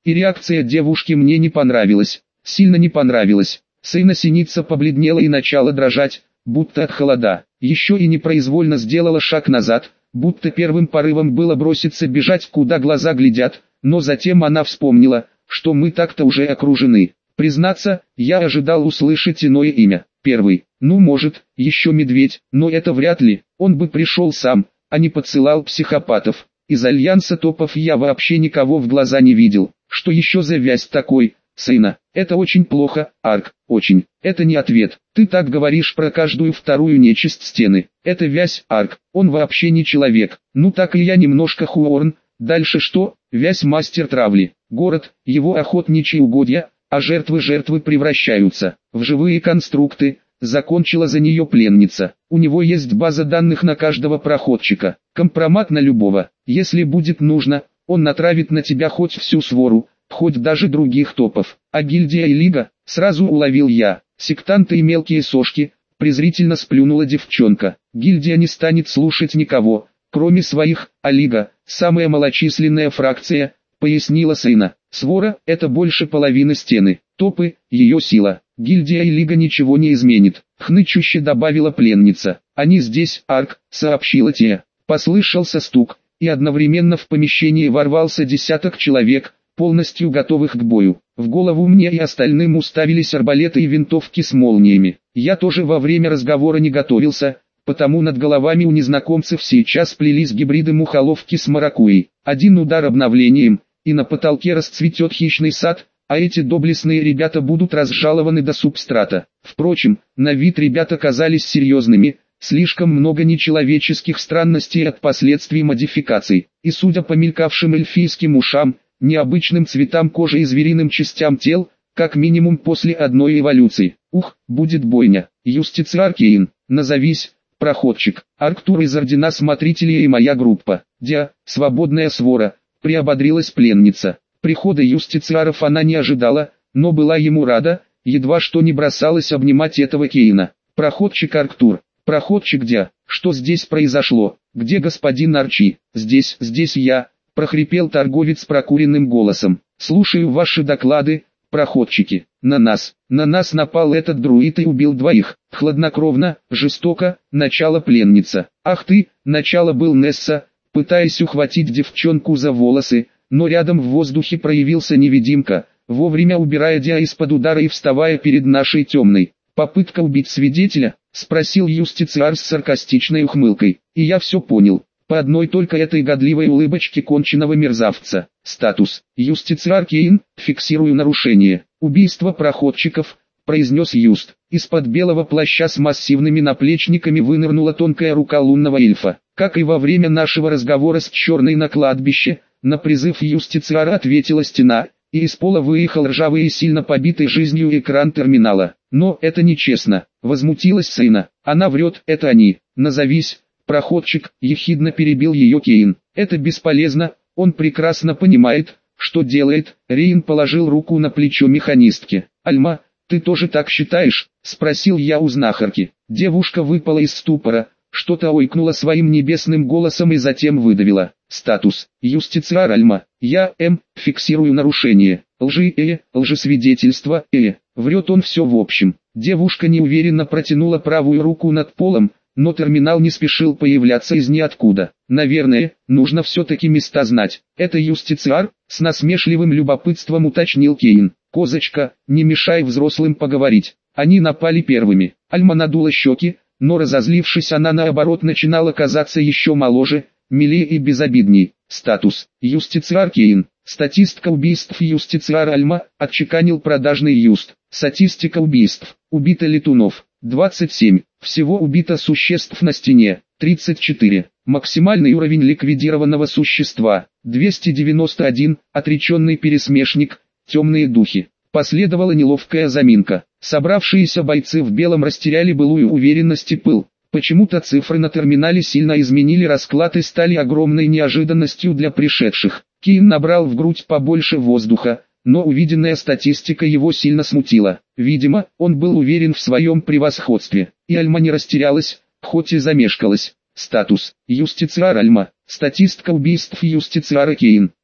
И реакция девушки мне не понравилась, сильно не понравилась. Сейна синица побледнела и начала дрожать, будто от холода. Еще и непроизвольно сделала шаг назад, будто первым порывом было броситься бежать, куда глаза глядят, но затем она вспомнила, что мы так-то уже окружены. Признаться, я ожидал услышать иное имя. Первый, ну может, еще медведь, но это вряд ли, он бы пришел сам, а не подсылал психопатов. Из альянса топов я вообще никого в глаза не видел. Что еще за вязь такой, Сейна? Это очень плохо, Арк, очень. Это не ответ. Ты так говоришь про каждую вторую нечисть стены. Это вязь, Арк, он вообще не человек. Ну так и я немножко Хуорн. Дальше что? Вязь мастер травли. Город, его охотничьи угодья, а жертвы-жертвы превращаются в живые конструкты. Закончила за нее пленница. У него есть база данных на каждого проходчика. Компромат на любого. Если будет нужно, он натравит на тебя хоть всю свору, хоть даже других топов. А гильдия и лига, сразу уловил я. Сектанты и мелкие сошки, презрительно сплюнула девчонка. Гильдия не станет слушать никого, кроме своих, а лига, самая малочисленная фракция, пояснила Сейна. Свора – это больше половины стены. Топы – ее сила. Гильдия и лига ничего не изменит, хнычуще добавила пленница. Они здесь, Арк, сообщила Тея. Послышался стук, и одновременно в помещении ворвался десяток человек, полностью готовых к бою. В голову мне и остальным уставились арбалеты и винтовки с молниями. Я тоже во время разговора не готовился, потому над головами у незнакомцев сейчас плелись гибриды мухоловки с маракуйей. Один удар обновлением, и на потолке расцветет хищный сад, а эти доблестные ребята будут разжалованы до субстрата. Впрочем, на вид ребята казались серьезными, слишком много нечеловеческих странностей от последствий модификаций. И судя по мелькавшим эльфийским ушам, необычным цветам кожи и звериным частям тел, как минимум после одной эволюции. Ух, будет бойня. Юстициар Кейн, назовись, проходчик. Арктур из Ордена Смотрителей и моя группа. Диа, свободная свора, приободрилась пленница. Прихода юстициаров она не ожидала, но была ему рада, едва что не бросалась обнимать этого Кейна. Проходчик Арктур, проходчик Диа, что здесь произошло? Где господин Арчи? Здесь, здесь я, прохрипел торговец прокуренным голосом. Слушаю ваши доклады, проходчики. На нас, на нас напал этот друид и убил двоих. Хладнокровно, жестоко, начало пленница. Ах ты, начало был Несса, пытаясь ухватить девчонку за волосы, но рядом в воздухе проявился невидимка, вовремя убирая Диа из-под удара и вставая перед нашей темной. Попытка убить свидетеля, спросил юстициар с саркастичной ухмылкой. И я все понял. По одной только этой годливой улыбочке конченого мерзавца. Статус. Юстициар Кейн, фиксирую нарушение. Убийство проходчиков, произнес Юст. Из-под белого плаща с массивными наплечниками вынырнула тонкая рука лунного эльфа. Как и во время нашего разговора с черной на кладбище, на призыв юстициара ответила стена, и из пола выехал ржавый и сильно побитый жизнью экран терминала. Но это нечестно, возмутилась Сейна. Она врет, это они. Назовись. Проходчик, ехидно перебил ее Кейн. Это бесполезно, он прекрасно понимает, что делает. Рейн положил руку на плечо механистки. Альма, ты тоже так считаешь? Спросил я у знахарки. Девушка выпала из ступора, что-то ойкнула своим небесным голосом и затем выдавила. Статус. Юстициар Альма. Я, М, фиксирую нарушение. Лжи, э, лжесвидетельство, э. Врет он все в общем. Девушка неуверенно протянула правую руку над полом, но терминал не спешил появляться из ниоткуда. Наверное, нужно все-таки места знать. Это юстициар, с насмешливым любопытством уточнил Кейн. Козочка, не мешай взрослым поговорить. Они напали первыми. Альма надула щеки, но разозлившись она наоборот начинала казаться еще моложе, милее и безобидней. Статус. Юстициар Кейн. Статистика убийств юстициар Альма, отчеканил продажный юст. Статистика убийств. Убито летунов. двадцать семь. Всего убито существ на стене. тридцать четыре. Максимальный уровень ликвидированного существа. двести девяносто один. Отреченный пересмешник. Темные духи. Последовала неловкая заминка. Собравшиеся бойцы в белом растеряли былую уверенность и пыл. Почему-то цифры на терминале сильно изменили расклад и стали огромной неожиданностью для пришедших. Кейн набрал в грудь побольше воздуха, но увиденная статистика его сильно смутила. Видимо, он был уверен в своем превосходстве. И Альма не растерялась, хоть и замешкалась. Статус. Юстициар Альма. Статистика убийств юстициара Кейн.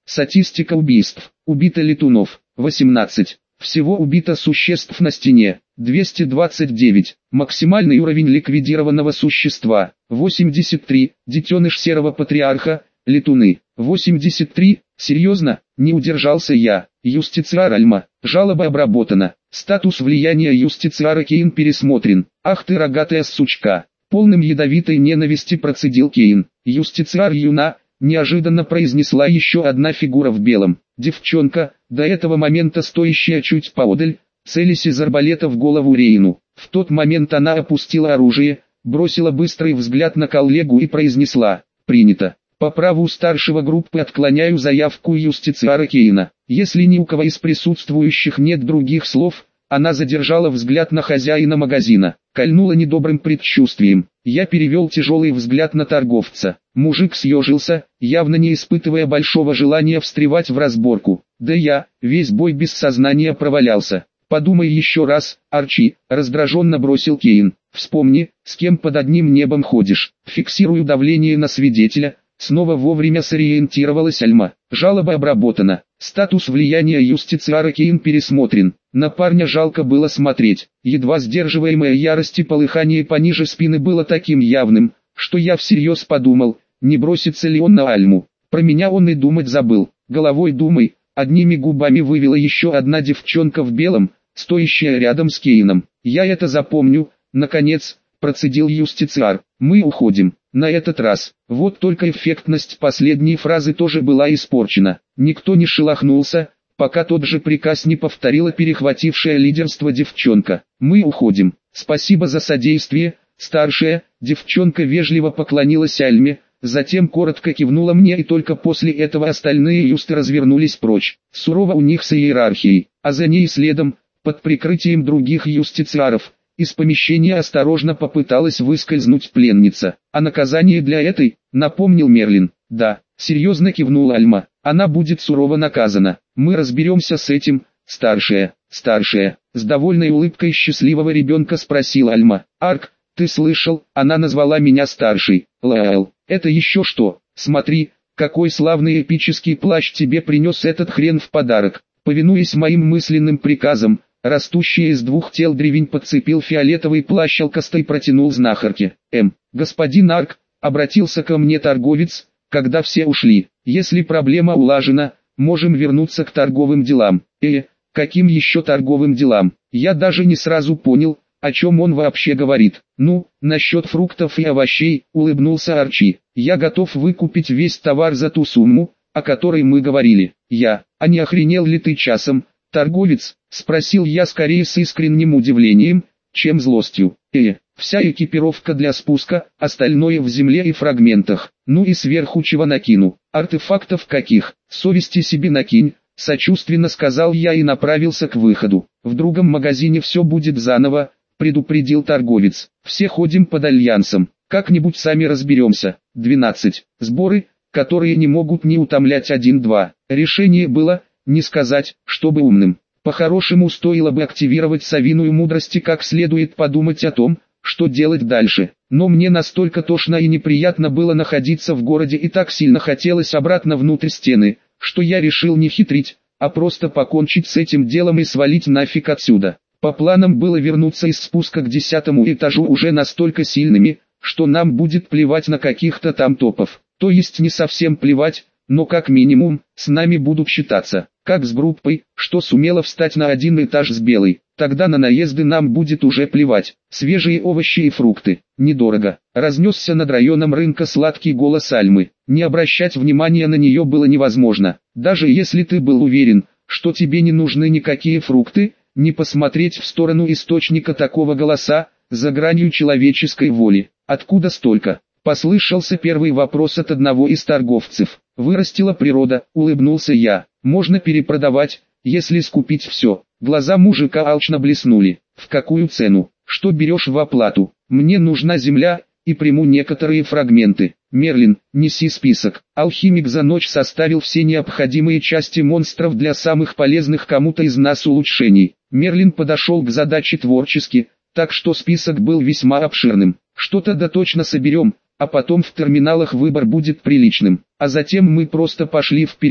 Статистика убийств. Убито летунов восемнадцать. Всего убито существ на стене двести двадцать девять. Максимальный уровень ликвидированного существа восемьдесят три. Детеныш серого патриарха, летуны восемьдесят три. Серьезно? Не удержался я. Юстициар Альма. Жалоба обработана. Статус влияния юстициара Кейн пересмотрен. Ах ты рогатая сучка. Полным ядовитой ненависти процедил Кейн. Юстициар Юна. Неожиданно произнесла еще одна фигура в белом. Девчонка, до этого момента стоящая чуть поодаль, целясь из арбалета в голову Рейну. В тот момент она опустила оружие, бросила быстрый взгляд на коллегу и произнесла: «Принято. По праву старшего группы отклоняю заявку юстициара Кейна». Если ни у кого из присутствующих нет других слов, она задержала взгляд на хозяина магазина, кольнула недобрым предчувствием. Я перевел тяжелый взгляд на торговца. Мужик съежился, явно не испытывая большого желания встревать в разборку. Да я, весь бой без сознания провалялся. «Подумай еще раз, Арчи», — раздраженно бросил Кейн. «Вспомни, с кем под одним небом ходишь». Фиксирую давление на свидетеля. Снова вовремя сориентировалась Альма. Жалоба обработана. Статус влияния юстициара Кейн пересмотрен. На парня жалко было смотреть. Едва сдерживаемое ярость и полыхание пониже спины было таким явным, что я всерьез подумал, не бросится ли он на Альму. Про меня он и думать забыл. Головой думай. Одними губами вывела еще одна девчонка в белом, стоящая рядом с Кейном. Я это запомню. Наконец, процедил юстициар. Мы уходим. На этот раз. Вот только эффектность последней фразы тоже была испорчена. Никто не шелохнулся, пока тот же приказ не повторила перехватившая лидерство девчонка. Мы уходим. Спасибо за содействие, старшая. Девчонка вежливо поклонилась Альме, затем коротко кивнула мне, и только после этого остальные юсты развернулись прочь. Сурово у них с иерархией, а за ней следом, под прикрытием других юстициаров, из помещения осторожно попыталась выскользнуть пленница. А наказание для этой, напомнил Мерлин. Да, серьезно кивнула Альма. Она будет сурово наказана. Мы разберемся с этим, старшая, старшая. С довольной улыбкой счастливого ребенка спросила Альма. Арк, ты слышал, она назвала меня старшей. Лаэл, это еще что? Смотри, какой славный эпический плащ тебе принес этот хрен в подарок. Повинуясь моим мысленным приказам, растущий из двух тел древень подцепил фиолетовый плащ алкастой и протянул знахарке. М. Господин Арк, обратился ко мне торговец, когда все ушли. Если проблема улажена, можем вернуться к торговым делам. Э, каким еще торговым делам? Я даже не сразу понял, о чем он вообще говорит. Ну, насчет фруктов и овощей, улыбнулся Арчи. Я готов выкупить весь товар за ту сумму, о которой мы говорили. Я, а не охренел ли ты часом? Торговец, спросил я скорее с искренним удивлением, чем злостью. Э, вся экипировка для спуска, остальное в земле и фрагментах. Ну и сверху чего накину? Артефактов каких? Совести себе накинь, сочувственно сказал я и направился к выходу. В другом магазине все будет заново, предупредил торговец. Все ходим под альянсом, как-нибудь сами разберемся. двенадцать. Сборы, которые не могут не утомлять один-два. Решение было, не сказать, чтобы умным. По-хорошему стоило бы активировать совиную мудрость и как следует подумать о том, что делать дальше. Но мне настолько тошно и неприятно было находиться в городе и так сильно хотелось обратно внутрь стены, что я решил не хитрить, а просто покончить с этим делом и свалить нафиг отсюда. По планам было вернуться из спуска к десятому этажу уже настолько сильными, что нам будет плевать на каких-то там топов. То есть не совсем плевать, но как минимум, с нами будут считаться, как с группой, что сумела встать на один этаж с белой. Тогда на наезды нам будет уже плевать. Свежие овощи и фрукты, недорого. Разнесся над районом рынка сладкий голос Альмы. Не обращать внимания на нее было невозможно. Даже если ты был уверен, что тебе не нужны никакие фрукты, не посмотреть в сторону источника такого голоса, за гранью человеческой воли. Откуда столько? Послышался первый вопрос от одного из торговцев. Вырастила природа, улыбнулся я. Можно перепродавать, если скупить все. Глаза мужика алчно блеснули. В какую цену? Что берешь в оплату? Мне нужна земля, и приму некоторые фрагменты. Мерлин, неси список. Алхимик за ночь составил все необходимые части монстров для самых полезных кому-то из нас улучшений. Мерлин подошел к задаче творчески, так что список был весьма обширным. Что-то да точно соберем, а потом в терминалах выбор будет приличным. А затем мы просто пошли вперед,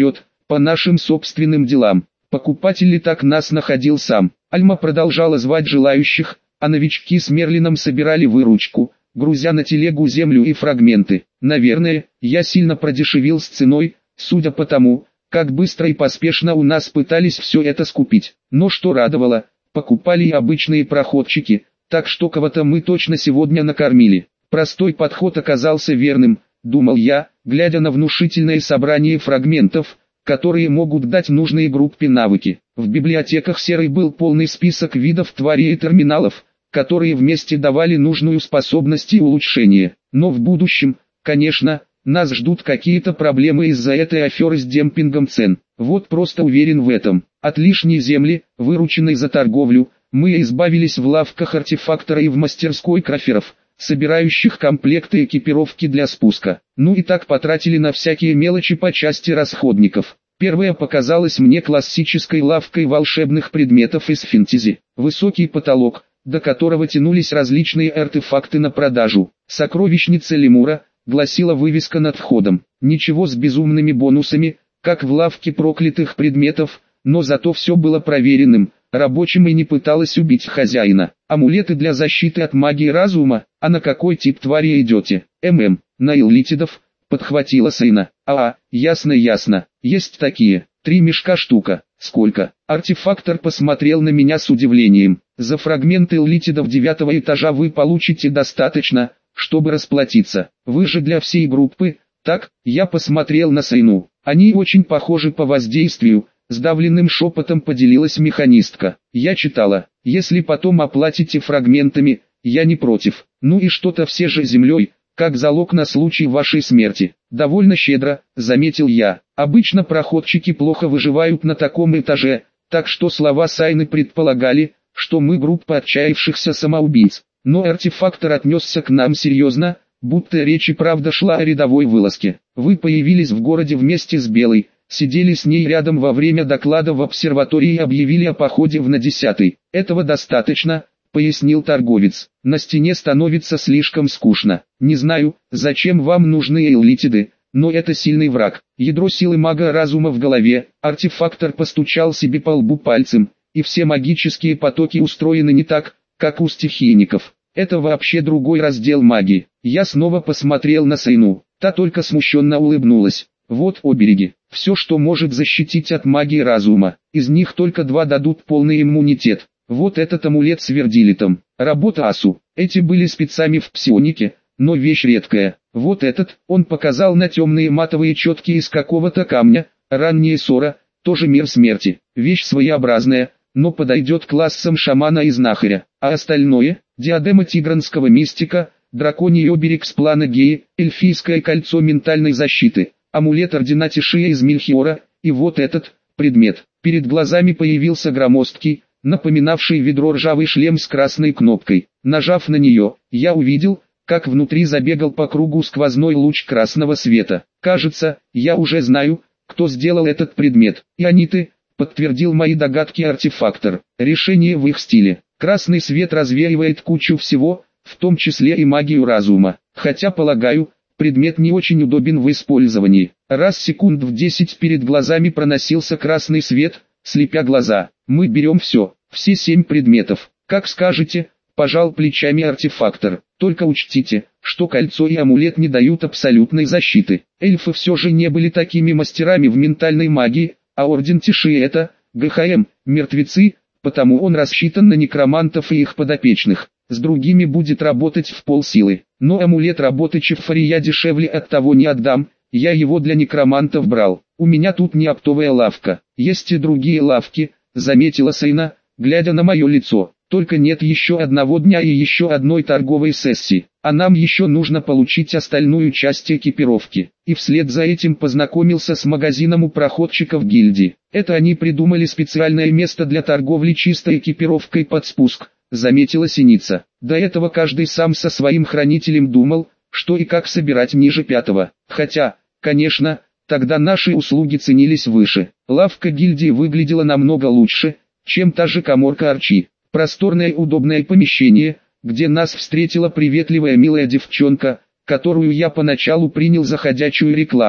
по нашим собственным делам. Покупатель ли так нас находил сам. Альма продолжала звать желающих, а новички с Мерлином собирали выручку, грузя на телегу землю и фрагменты. Наверное, я сильно продешевил с ценой, судя по тому, как быстро и поспешно у нас пытались все это скупить. Но что радовало, покупали и обычные проходчики, так что кого-то мы точно сегодня накормили. Простой подход оказался верным, думал я, глядя на внушительное собрание фрагментов, которые могут дать нужные группе навыки. В библиотеках Серой был полный список видов тварей и терминалов, которые вместе давали нужную способность и улучшение. Но в будущем, конечно, нас ждут какие-то проблемы из-за этой аферы с демпингом цен. Вот просто уверен в этом. От лишней земли, вырученной за торговлю, мы избавились в лавках артефактора и в мастерской краферов, собирающих комплекты экипировки для спуска. Ну и так потратили на всякие мелочи по части расходников. Первая показалась мне классической лавкой волшебных предметов из фэнтези. Высокий потолок, до которого тянулись различные артефакты на продажу. «Сокровищница лемура», гласила вывеска над входом. Ничего с безумными бонусами, как в лавке проклятых предметов, но зато все было проверенным, рабочим и не пыталось убить хозяина. Амулеты для защиты от магии разума, а на какой тип твари идете? ММ, на иллитидов, подхватила сына. А, ясно ясно, есть такие, три мешка штука, сколько? Артефактор посмотрел на меня с удивлением. За фрагменты иллитидов девятого этажа вы получите достаточно, чтобы расплатиться. Вы же для всей группы, так? Я посмотрел на Сайну. Они очень похожи по воздействию, сдавленным шепотом поделилась механистка. Я читала, если потом оплатите фрагментами, я не против. Ну и что-то все же землей, как залог на случай вашей смерти. Довольно щедро, заметил я. Обычно проходчики плохо выживают на таком этаже, так что слова Сайны предполагали, что мы группа отчаявшихся самоубийц. Но артефактор отнесся к нам серьезно, будто речь и правда шла о рядовой вылазке. Вы появились в городе вместе с Белой, сидели с ней рядом во время доклада в обсерватории и объявили о походе в на десятый. Этого достаточно, пояснил торговец. На стене становится слишком скучно. Не знаю, зачем вам нужны иллитиды, но это сильный враг. Ядро силы мага разума в голове. Артефактор постучал себе по лбу пальцем, и все магические потоки устроены не так, как у стихийников. Это вообще другой раздел магии. Я снова посмотрел на Сайну. Та только смущенно улыбнулась. Вот обереги. Все, что может защитить от магии разума. Из них только два дадут полный иммунитет. Вот этот амулет с вердилитом. Работа Асу. Эти были спецами в псионике, но вещь редкая. Вот этот, он показал на темные матовые четки из какого-то камня. Ранняя ссора, тоже мир смерти. Вещь своеобразная, но подойдет классам шамана и знахаря. А остальное, диадема тигранского мистика, драконий оберег с плана Геи, эльфийское кольцо ментальной защиты, амулет ордена Тишия из Мельхиора, и вот этот, предмет. Перед глазами появился громоздкий, напоминавший ведро ржавый шлем с красной кнопкой. Нажав на нее, я увидел, как внутри забегал по кругу сквозной луч красного света. Кажется, я уже знаю, кто сделал этот предмет. Иониты, подтвердил мои догадки артефактор. Решение в их стиле. Красный свет развеивает кучу всего, в том числе и магию разума. Хотя, полагаю, предмет не очень удобен в использовании. Раз секунд в десять перед глазами проносился красный свет, слепя глаза. Мы берем все, все семь предметов. Как скажете, пожал плечами артефактор. Только учтите, что кольцо и амулет не дают абсолютной защиты. Эльфы все же не были такими мастерами в ментальной магии, а орден Тиши это, ГХМ, мертвецы, потому он рассчитан на некромантов и их подопечных. С другими будет работать в полсилы. Но амулет работы Чефари я дешевле от того не отдам, я его для некромантов брал. У меня тут не оптовая лавка, есть и другие лавки, заметила Сайна, глядя на мое лицо. Только нет еще одного дня и еще одной торговой сессии, а нам еще нужно получить остальную часть экипировки. И вслед за этим познакомился с магазином у проходчиков гильдии. Это они придумали специальное место для торговли чистой экипировкой под спуск, заметила Синица. До этого каждый сам со своим хранителем думал, что и как собирать ниже пятого. Хотя, конечно, тогда наши услуги ценились выше. Лавка гильдии выглядела намного лучше, чем та же каморка Арчи. Просторное удобное помещение, где нас встретила приветливая милая девчонка, которую я поначалу принял за ходячую рекламу.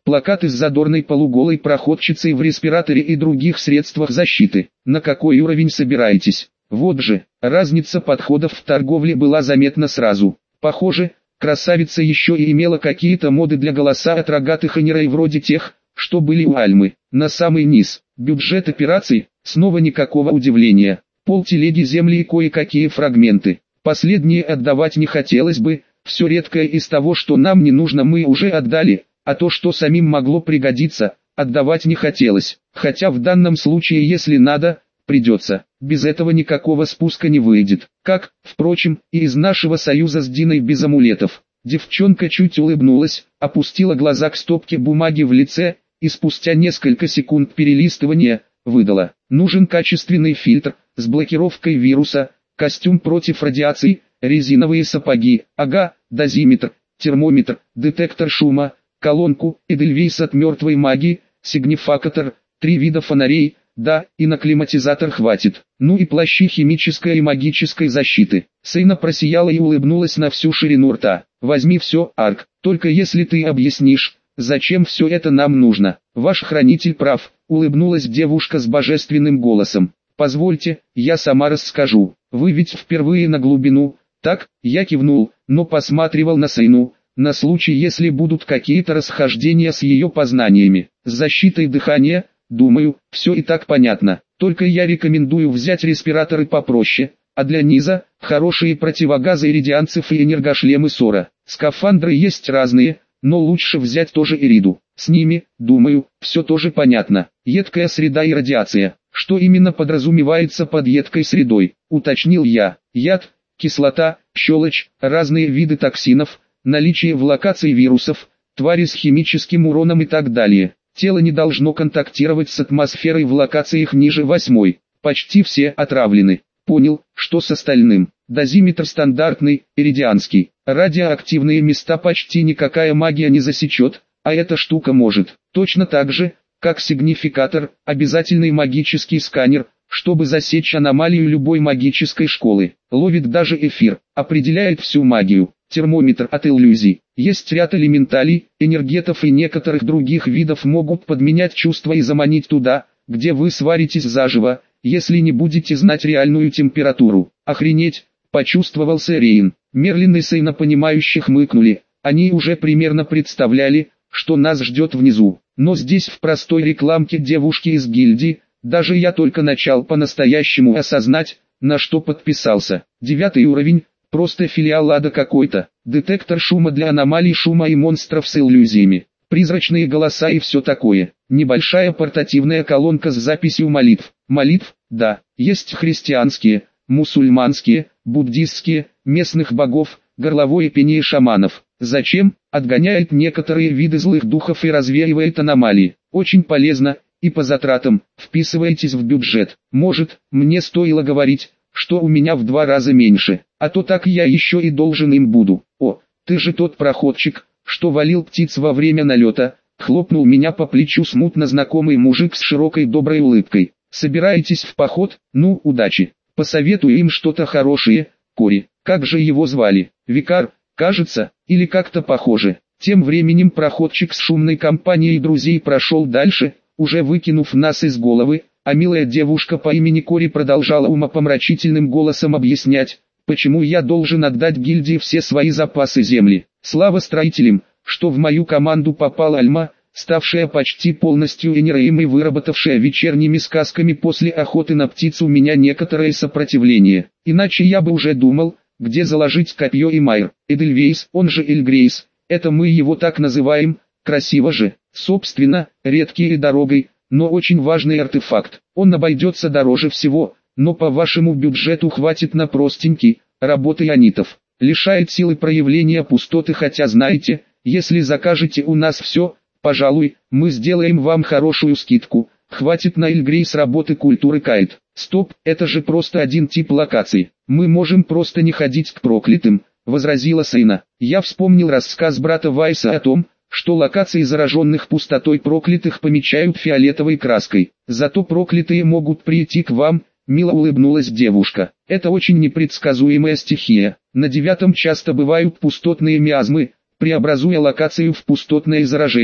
плакаты с задорной полуголой проходчицей в респираторе и других средствах защиты. На какой уровень собираетесь? Вот же, разница подходов в торговле была заметна сразу. Похоже, красавица еще и имела какие-то моды для голоса от рогатых инерей вроде тех, что были у Альмы. На самый низ. Бюджет операций, снова никакого удивления. Полтелеги земли и кое-какие фрагменты. Последние отдавать не хотелось бы, все редкое из того, что нам не нужно, мы уже отдали, а то, что самим могло пригодиться, отдавать не хотелось. Хотя в данном случае, если надо, придется. Без этого никакого спуска не выйдет. Как, впрочем, и из нашего союза с Диной без амулетов. Девчонка чуть улыбнулась, опустила глаза к стопке бумаги в лице, и спустя несколько секунд перелистывания, выдала: нужен качественный фильтр, с блокировкой вируса, костюм против радиации, резиновые сапоги, ага, дозиметр, термометр, детектор шума, колонку, эдельвейс от мертвой магии, сигнификатор, три вида фонарей, да, и на климатизатор хватит. Ну и плащи химической и магической защиты. Сейна просияла и улыбнулась на всю ширину рта. Возьми все, Арк, только если ты объяснишь, зачем все это нам нужно. Ваш хранитель прав, улыбнулась девушка с божественным голосом. Позвольте, я сама расскажу. Вы ведь впервые на глубину. Так, я кивнул, но посматривал на Сейну, на случай, если будут какие-то расхождения с ее познаниями. С защитой дыхания, думаю, все и так понятно. Только я рекомендую взять респираторы попроще, а для низа – хорошие противогазы иридианцев и энергошлемы Сора. Скафандры есть разные, но лучше взять тоже Ириду. С ними, думаю, все тоже понятно. Едкая среда и радиация. Что именно подразумевается под едкой средой, уточнил я. Яд, кислота, щелочь, разные виды токсинов, наличие в локации вирусов, твари с химическим уроном и так далее. Тело не должно контактировать с атмосферой в локациях ниже восьмой. Почти все отравлены. Понял, что с остальным. Дозиметр стандартный, иридианский. Радиоактивные места почти никакая магия не засечет, а эта штука может. Точно так же, как сигнификатор, обязательный магический сканер, чтобы засечь аномалию любой магической школы. Ловит даже эфир, определяет всю магию. Термометр от иллюзий. Есть ряд элементалей, энергетов и некоторых других видов могут подменять чувства и заманить туда, где вы сваритесь заживо, если не будете знать реальную температуру. Охренеть, почувствовался Рейн. Мерлин и Сейна понимающих мыкнули, они уже примерно представляли, что нас ждет внизу. Но здесь в простой рекламке девушки из гильдии, даже я только начал по-настоящему осознать, на что подписался. Девятый уровень. Просто филиал ада какой-то. Детектор шума для аномалий шума и монстров с иллюзиями. Призрачные голоса и все такое. Небольшая портативная колонка с записью молитв. Молитв, да, есть христианские, мусульманские, буддистские, местных богов, горловое пение шаманов. Зачем? Отгоняет некоторые виды злых духов и развеивает аномалии. Очень полезно, и по затратам, вписывайтесь в бюджет. Может, мне стоило говорить, что у меня в два раза меньше, а то так я еще и должен им буду. О, ты же тот проходчик, что валил птиц во время налета, хлопнул меня по плечу смутно знакомый мужик с широкой доброй улыбкой. Собираетесь в поход? Ну, удачи. Посоветую им что-то хорошее. Кори, как же его звали? Викар, кажется, или как-то похоже. Тем временем проходчик с шумной компанией друзей прошел дальше, уже выкинув нас из головы, а милая девушка по имени Кори продолжала умопомрачительным голосом объяснять, почему я должен отдать гильдии все свои запасы земли. Слава строителям, что в мою команду попала Альма, ставшая почти полностью энереем и выработавшая вечерними сказками после охоты на птиц у меня некоторое сопротивление. Иначе я бы уже думал, где заложить копье и Майр. Эдельвейс, он же Эльгрейс, это мы его так называем, красиво же. Собственно, редкий и дорогой, но очень важный артефакт. Он обойдется дороже всего, но по вашему бюджету хватит на простенький, работы ионитов. Лишает силы проявления пустоты, хотя знаете, если закажете у нас все, пожалуй, мы сделаем вам хорошую скидку. Хватит на Эльгрейс работы культуры Кайт. Стоп, это же просто один тип локаций. Мы можем просто не ходить к проклятым, возразила Сейна. Я вспомнил рассказ брата Вайса о том, что локации зараженных пустотой проклятых помечают фиолетовой краской. Зато проклятые могут прийти к вам, мило улыбнулась девушка. Это очень непредсказуемая стихия. На девятом часто бывают пустотные миазмы, преобразуя локацию в пустотное заражение.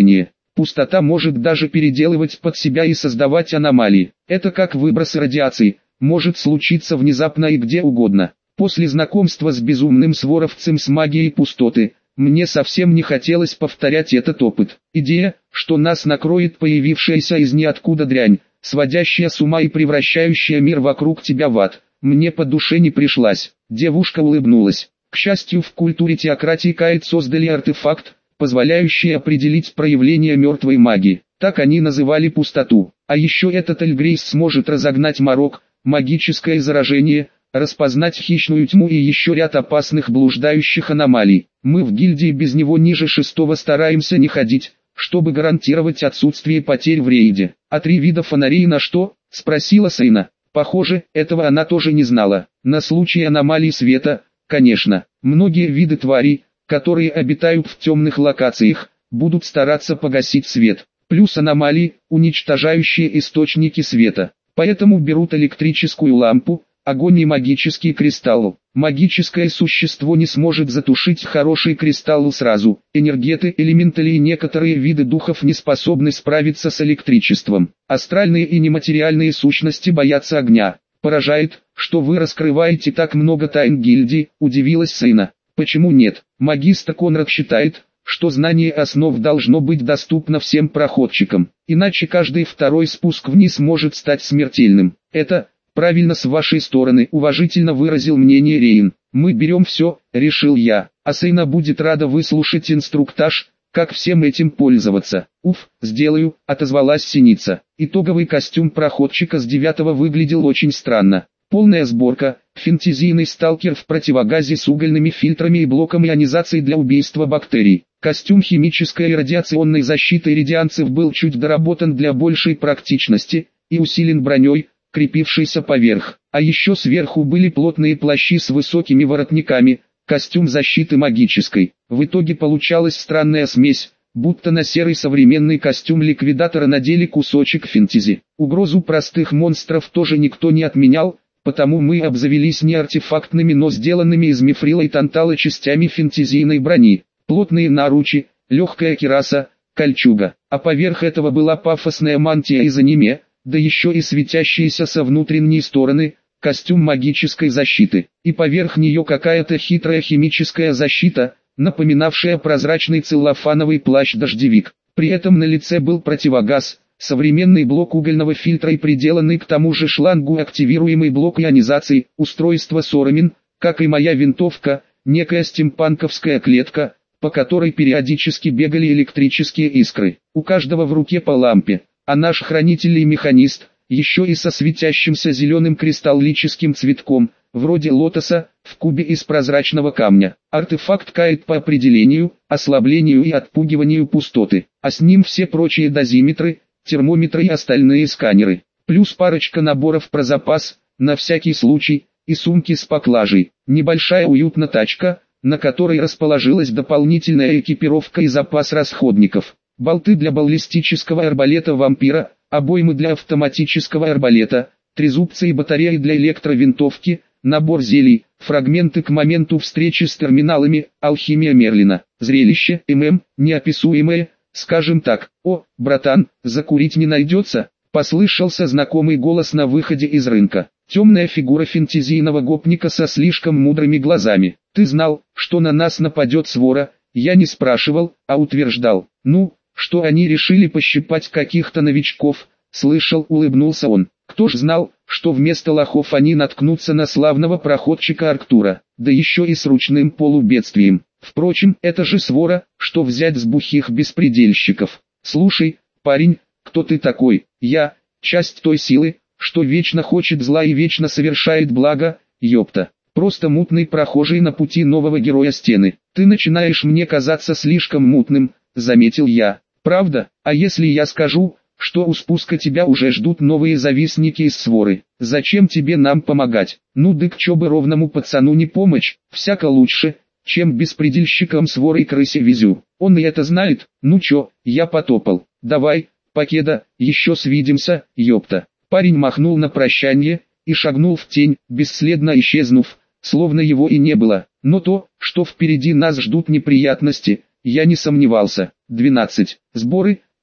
Пустота может даже переделывать под себя и создавать аномалии. Это как выбросы радиации, может случиться внезапно и где угодно. После знакомства с безумным своровцем с магией пустоты, мне совсем не хотелось повторять этот опыт. Идея, что нас накроет появившаяся из ниоткуда дрянь, сводящая с ума и превращающая мир вокруг тебя в ад, мне по душе не пришлась. Девушка улыбнулась. К счастью, в культуре теократии Каэт создали артефакт, позволяющий определить проявление мертвой магии. Так они называли пустоту. А еще этот Эльгрейс сможет разогнать морок, магическое заражение, распознать хищную тьму и еще ряд опасных блуждающих аномалий. Мы в гильдии без него ниже шестого стараемся не ходить, чтобы гарантировать отсутствие потерь в рейде. А три вида фонарей на что? Спросила Сейна. Похоже, этого она тоже не знала. На случай аномалий света, конечно, многие виды тварей, которые обитают в темных локациях, будут стараться погасить свет. Плюс аномалии, уничтожающие источники света. Поэтому берут электрическую лампу, огонь и магический кристалл. Магическое существо не сможет затушить хороший кристалл сразу. Энергеты, элементали и некоторые виды духов не способны справиться с электричеством. Астральные и нематериальные сущности боятся огня. Поражает, что вы раскрываете так много тайн гильдии, удивилась Сейна. Почему нет? Магистр Конрад считает, что знание основ должно быть доступно всем проходчикам. Иначе каждый второй спуск вниз может стать смертельным. Это... «Правильно с вашей стороны», — уважительно выразил мнение Рейн. «Мы берем все», — решил я, а Сейна будет рада выслушать инструктаж, как всем этим пользоваться. «Уф, сделаю», — отозвалась Синица. Итоговый костюм проходчика с девятого выглядел очень странно. Полная сборка, фентезийный сталкер в противогазе с угольными фильтрами и блоком ионизации для убийства бактерий. Костюм химической и радиационной защиты иридианцев был чуть доработан для большей практичности и усилен броней, крепившийся поверх, а еще сверху были плотные плащи с высокими воротниками, костюм защиты магической. В итоге получалась странная смесь, будто на серый современный костюм ликвидатора надели кусочек фэнтези. Угрозу простых монстров тоже никто не отменял, потому мы обзавелись не артефактными, но сделанными из мифрила и тантала частями фэнтезийной брони, плотные наручи, легкая кираса, кольчуга, а поверх этого была пафосная мантия из аниме, да еще и светящиеся со внутренней стороны, костюм магической защиты, и поверх нее какая-то хитрая химическая защита, напоминавшая прозрачный целлофановый плащ-дождевик. При этом на лице был противогаз, современный блок угольного фильтра и приделанный к тому же шлангу активируемый блок ионизации, устройство Сорамин, как и моя винтовка, некая стимпанковская клетка, по которой периодически бегали электрические искры. У каждого в руке по лампе. А наш хранитель и механист, еще и со светящимся зеленым кристаллическим цветком, вроде лотоса, в кубе из прозрачного камня. Артефакт Каэт по определению, ослаблению и отпугиванию пустоты, а с ним все прочие дозиметры, термометры и остальные сканеры. Плюс парочка наборов про запас, на всякий случай, и сумки с поклажей. Небольшая уютная тачка, на которой расположилась дополнительная экипировка и запас расходников. Болты для баллистического арбалета вампира, обоймы для автоматического арбалета, трезубцы и батареи для электровинтовки, набор зелий, фрагменты к моменту встречи с терминалами, алхимия Мерлина. Зрелище, ММ, неописуемое, скажем так. «О, братан, закурить не найдется?» — послышался знакомый голос на выходе из рынка. Темная фигура фэнтезийного гопника со слишком мудрыми глазами. «Ты знал, что на нас нападет свора?» Я не спрашивал, а утверждал. «Ну, что они решили пощипать каких-то новичков?» «Слышал», — улыбнулся он. «Кто ж знал, что вместо лохов они наткнутся на славного проходчика Арктура, да еще и с ручным полубедствием. Впрочем, это же свора, что взять с бухих беспредельщиков. Слушай, парень, кто ты такой?» «Я, часть той силы, что вечно хочет зла и вечно совершает благо, ёпта. Просто мутный прохожий на пути нового героя стены. Ты начинаешь мне казаться слишком мутным», — заметил я. «Правда? А если я скажу, что у спуска тебя уже ждут новые завистники из своры? Зачем тебе нам помогать? Ну дык чё бы ровному пацану не помочь, всяко лучше, чем беспредельщикам своры и крысе везю. Он и это знает. Ну чё, я потопал. Давай, покеда, еще свидимся, ёпта». Парень махнул на прощание и шагнул в тень, бесследно исчезнув, словно его и не было. Но то, что впереди нас ждут неприятности, я не сомневался. двенадцать. Сборы,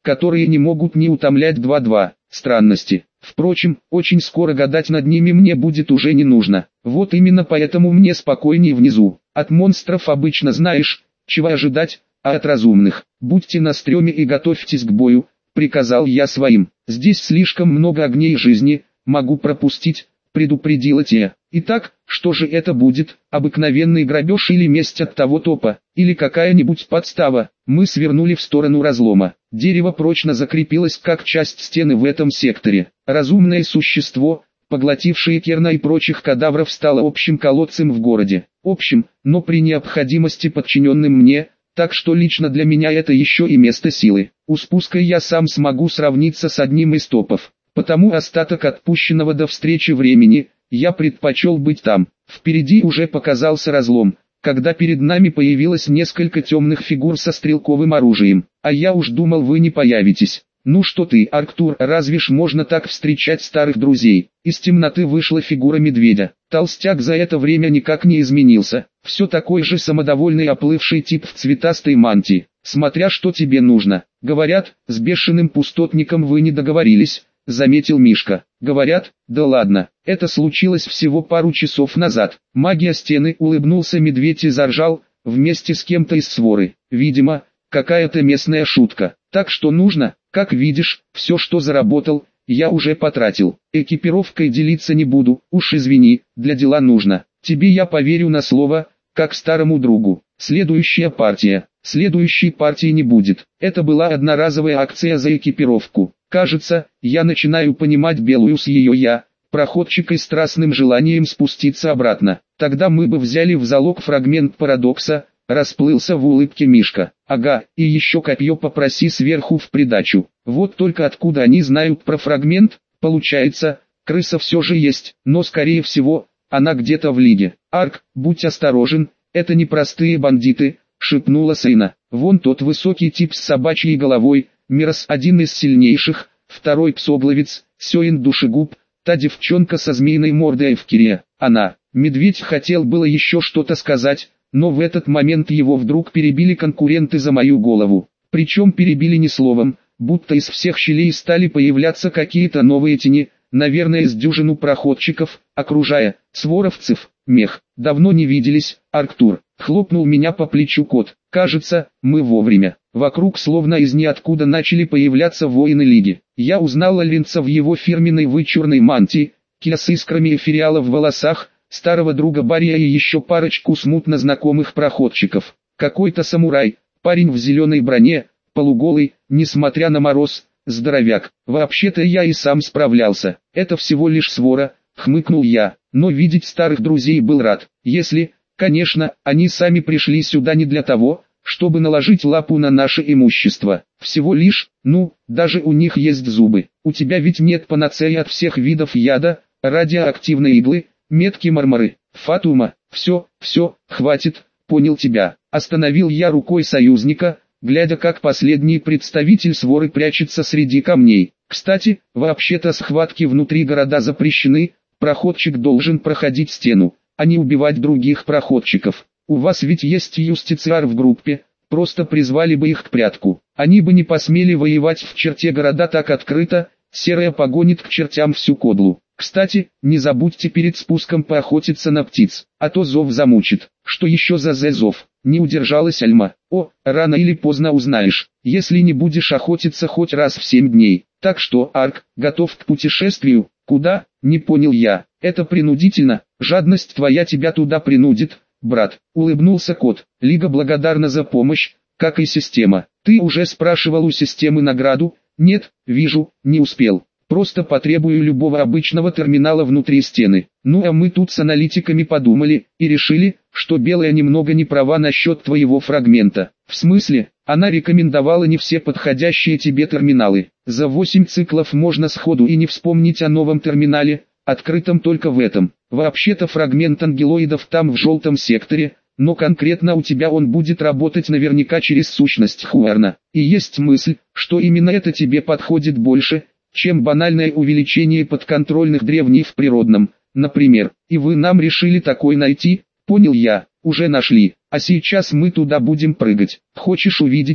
которые не могут не утомлять два-два. Странности. Впрочем, очень скоро гадать над ними мне будет уже не нужно. Вот именно поэтому мне спокойнее внизу. От монстров обычно знаешь, чего ожидать, а от разумных будьте на стреме и готовьтесь к бою, приказал я своим. Здесь слишком много огней жизни, могу пропустить, предупредила те. Итак, что же это будет, обыкновенный грабеж или месть от того топа, или какая-нибудь подстава? Мы свернули в сторону разлома. Дерево прочно закрепилось как часть стены в этом секторе. Разумное существо, поглотившее Керна и прочих кадавров, стало общим колодцем в городе. Общим, но при необходимости подчиненным мне, так что лично для меня это еще и место силы. У спуска я сам смогу сравниться с одним из топов. Потому остаток отпущенного до встречи времени, я предпочел быть там. Впереди уже показался разлом, когда перед нами появилось несколько темных фигур со стрелковым оружием. А я уж думал, вы не появитесь. Ну что ты, Арктур, разве ж можно так встречать старых друзей? Из темноты вышла фигура медведя. Толстяк за это время никак не изменился. Все такой же самодовольный оплывший тип в цветастой мантии. Смотря что тебе нужно. Говорят, с бешеным пустотником вы не договорились, заметил Мишка. Говорят, да ладно, это случилось всего пару часов назад. Магия стены, улыбнулся медведь и заржал, вместе с кем-то из своры. Видимо, какая-то местная шутка. Так что нужно, как видишь, все что заработал, я уже потратил. Экипировкой делиться не буду, уж извини, для дела нужно. Тебе я поверю на слово, как старому другу. Следующая партия. Следующей партии не будет. Это была одноразовая акция за экипировку. Кажется, я начинаю понимать белую с ее я, проходчика и страстным желанием спуститься обратно. Тогда мы бы взяли в залог фрагмент парадокса, расплылся в улыбке Мишка. Ага, и еще копье попроси сверху в придачу. Вот только откуда они знают про фрагмент? Получается, крыса все же есть, но скорее всего, она где-то в лиге. Арк, будь осторожен, это не простые бандиты, шепнула Сейна. Вон тот высокий тип с собачьей головой, Мирос один из сильнейших, второй псогловец, Сёин душегуб, та девчонка со змеиной мордой в кире. Она, медведь хотел было еще что-то сказать, но в этот момент его вдруг перебили конкуренты за мою голову. Причем перебили не словом, будто из всех щелей стали появляться какие-то новые тени, наверное с дюжину проходчиков, окружая, своровцев, мех. Давно не виделись, Арктур, хлопнул меня по плечу кот. Кажется, мы вовремя. Вокруг словно из ниоткуда начали появляться воины лиги. Я узнал Линца в его фирменной вычурной мантии, Киа с искрами эфириала в волосах, старого друга Бария и еще парочку смутно знакомых проходчиков. Какой-то самурай, парень в зеленой броне, полуголый, несмотря на мороз, здоровяк. Вообще-то я и сам справлялся. Это всего лишь свора, хмыкнул я, но видеть старых друзей был рад. Если, конечно, они сами пришли сюда не для того, чтобы наложить лапу на наше имущество. Всего лишь, ну, даже у них есть зубы. У тебя ведь нет панацеи от всех видов яда, радиоактивной иглы, метки мармары, Фатума. Все, все, хватит, понял тебя. Остановил я рукой союзника, глядя как последний представитель своры прячется среди камней. Кстати, вообще-то схватки внутри города запрещены, проходчик должен проходить стену, а не убивать других проходчиков. У вас ведь есть юстициар в группе, просто призвали бы их к прятку. Они бы не посмели воевать в черте города так открыто, серая погонит к чертям всю кодлу. Кстати, не забудьте перед спуском поохотиться на птиц, а то зов замучит. Что еще за зов? Не удержалась Альма. О, рано или поздно узнаешь, если не будешь охотиться хоть раз в семь дней. Так что, Арк, готов к путешествию? Куда? Не понял я. Это принудительно, жадность твоя тебя туда принудит. Брат, улыбнулся кот, Лига благодарна за помощь, как и система. Ты уже спрашивал у системы награду? Нет, вижу, не успел. Просто потребую любого обычного терминала внутри стены. Ну а мы тут с аналитиками подумали, и решили, что Белая немного не права насчет твоего фрагмента. В смысле, она рекомендовала не все подходящие тебе терминалы. За восемь циклов можно сходу и не вспомнить о новом терминале, открытом только в этом. Вообще-то фрагмент ангелоидов там в желтом секторе, но конкретно у тебя он будет работать наверняка через сущность Хуэрна. И есть мысль, что именно это тебе подходит больше, чем банальное увеличение подконтрольных древней в природном, например. И вы нам решили такой найти? Понял я, уже нашли, а сейчас мы туда будем прыгать. Хочешь увидеть?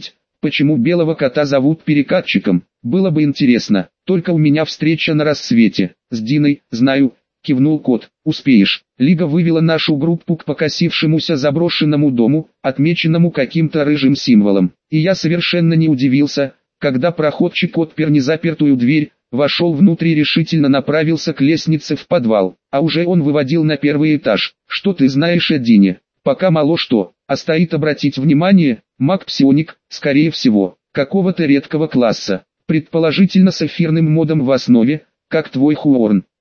почему белого кота зовут перекатчиком, было бы интересно. Только у меня встреча на рассвете. С Диной, знаю, кивнул кот. Успеешь. Лига вывела нашу группу к покосившемуся заброшенному дому, отмеченному каким-то рыжим символом. И я совершенно не удивился, когда проходчик отпер незапертую дверь, вошел внутрь и решительно направился к лестнице в подвал. А уже он выводил на первый этаж. Что ты знаешь о Дине? Пока мало что, а стоит обратить внимание, маг-псионик, скорее всего, какого-то редкого класса, предположительно с эфирным модом в основе, как твой Хуорн.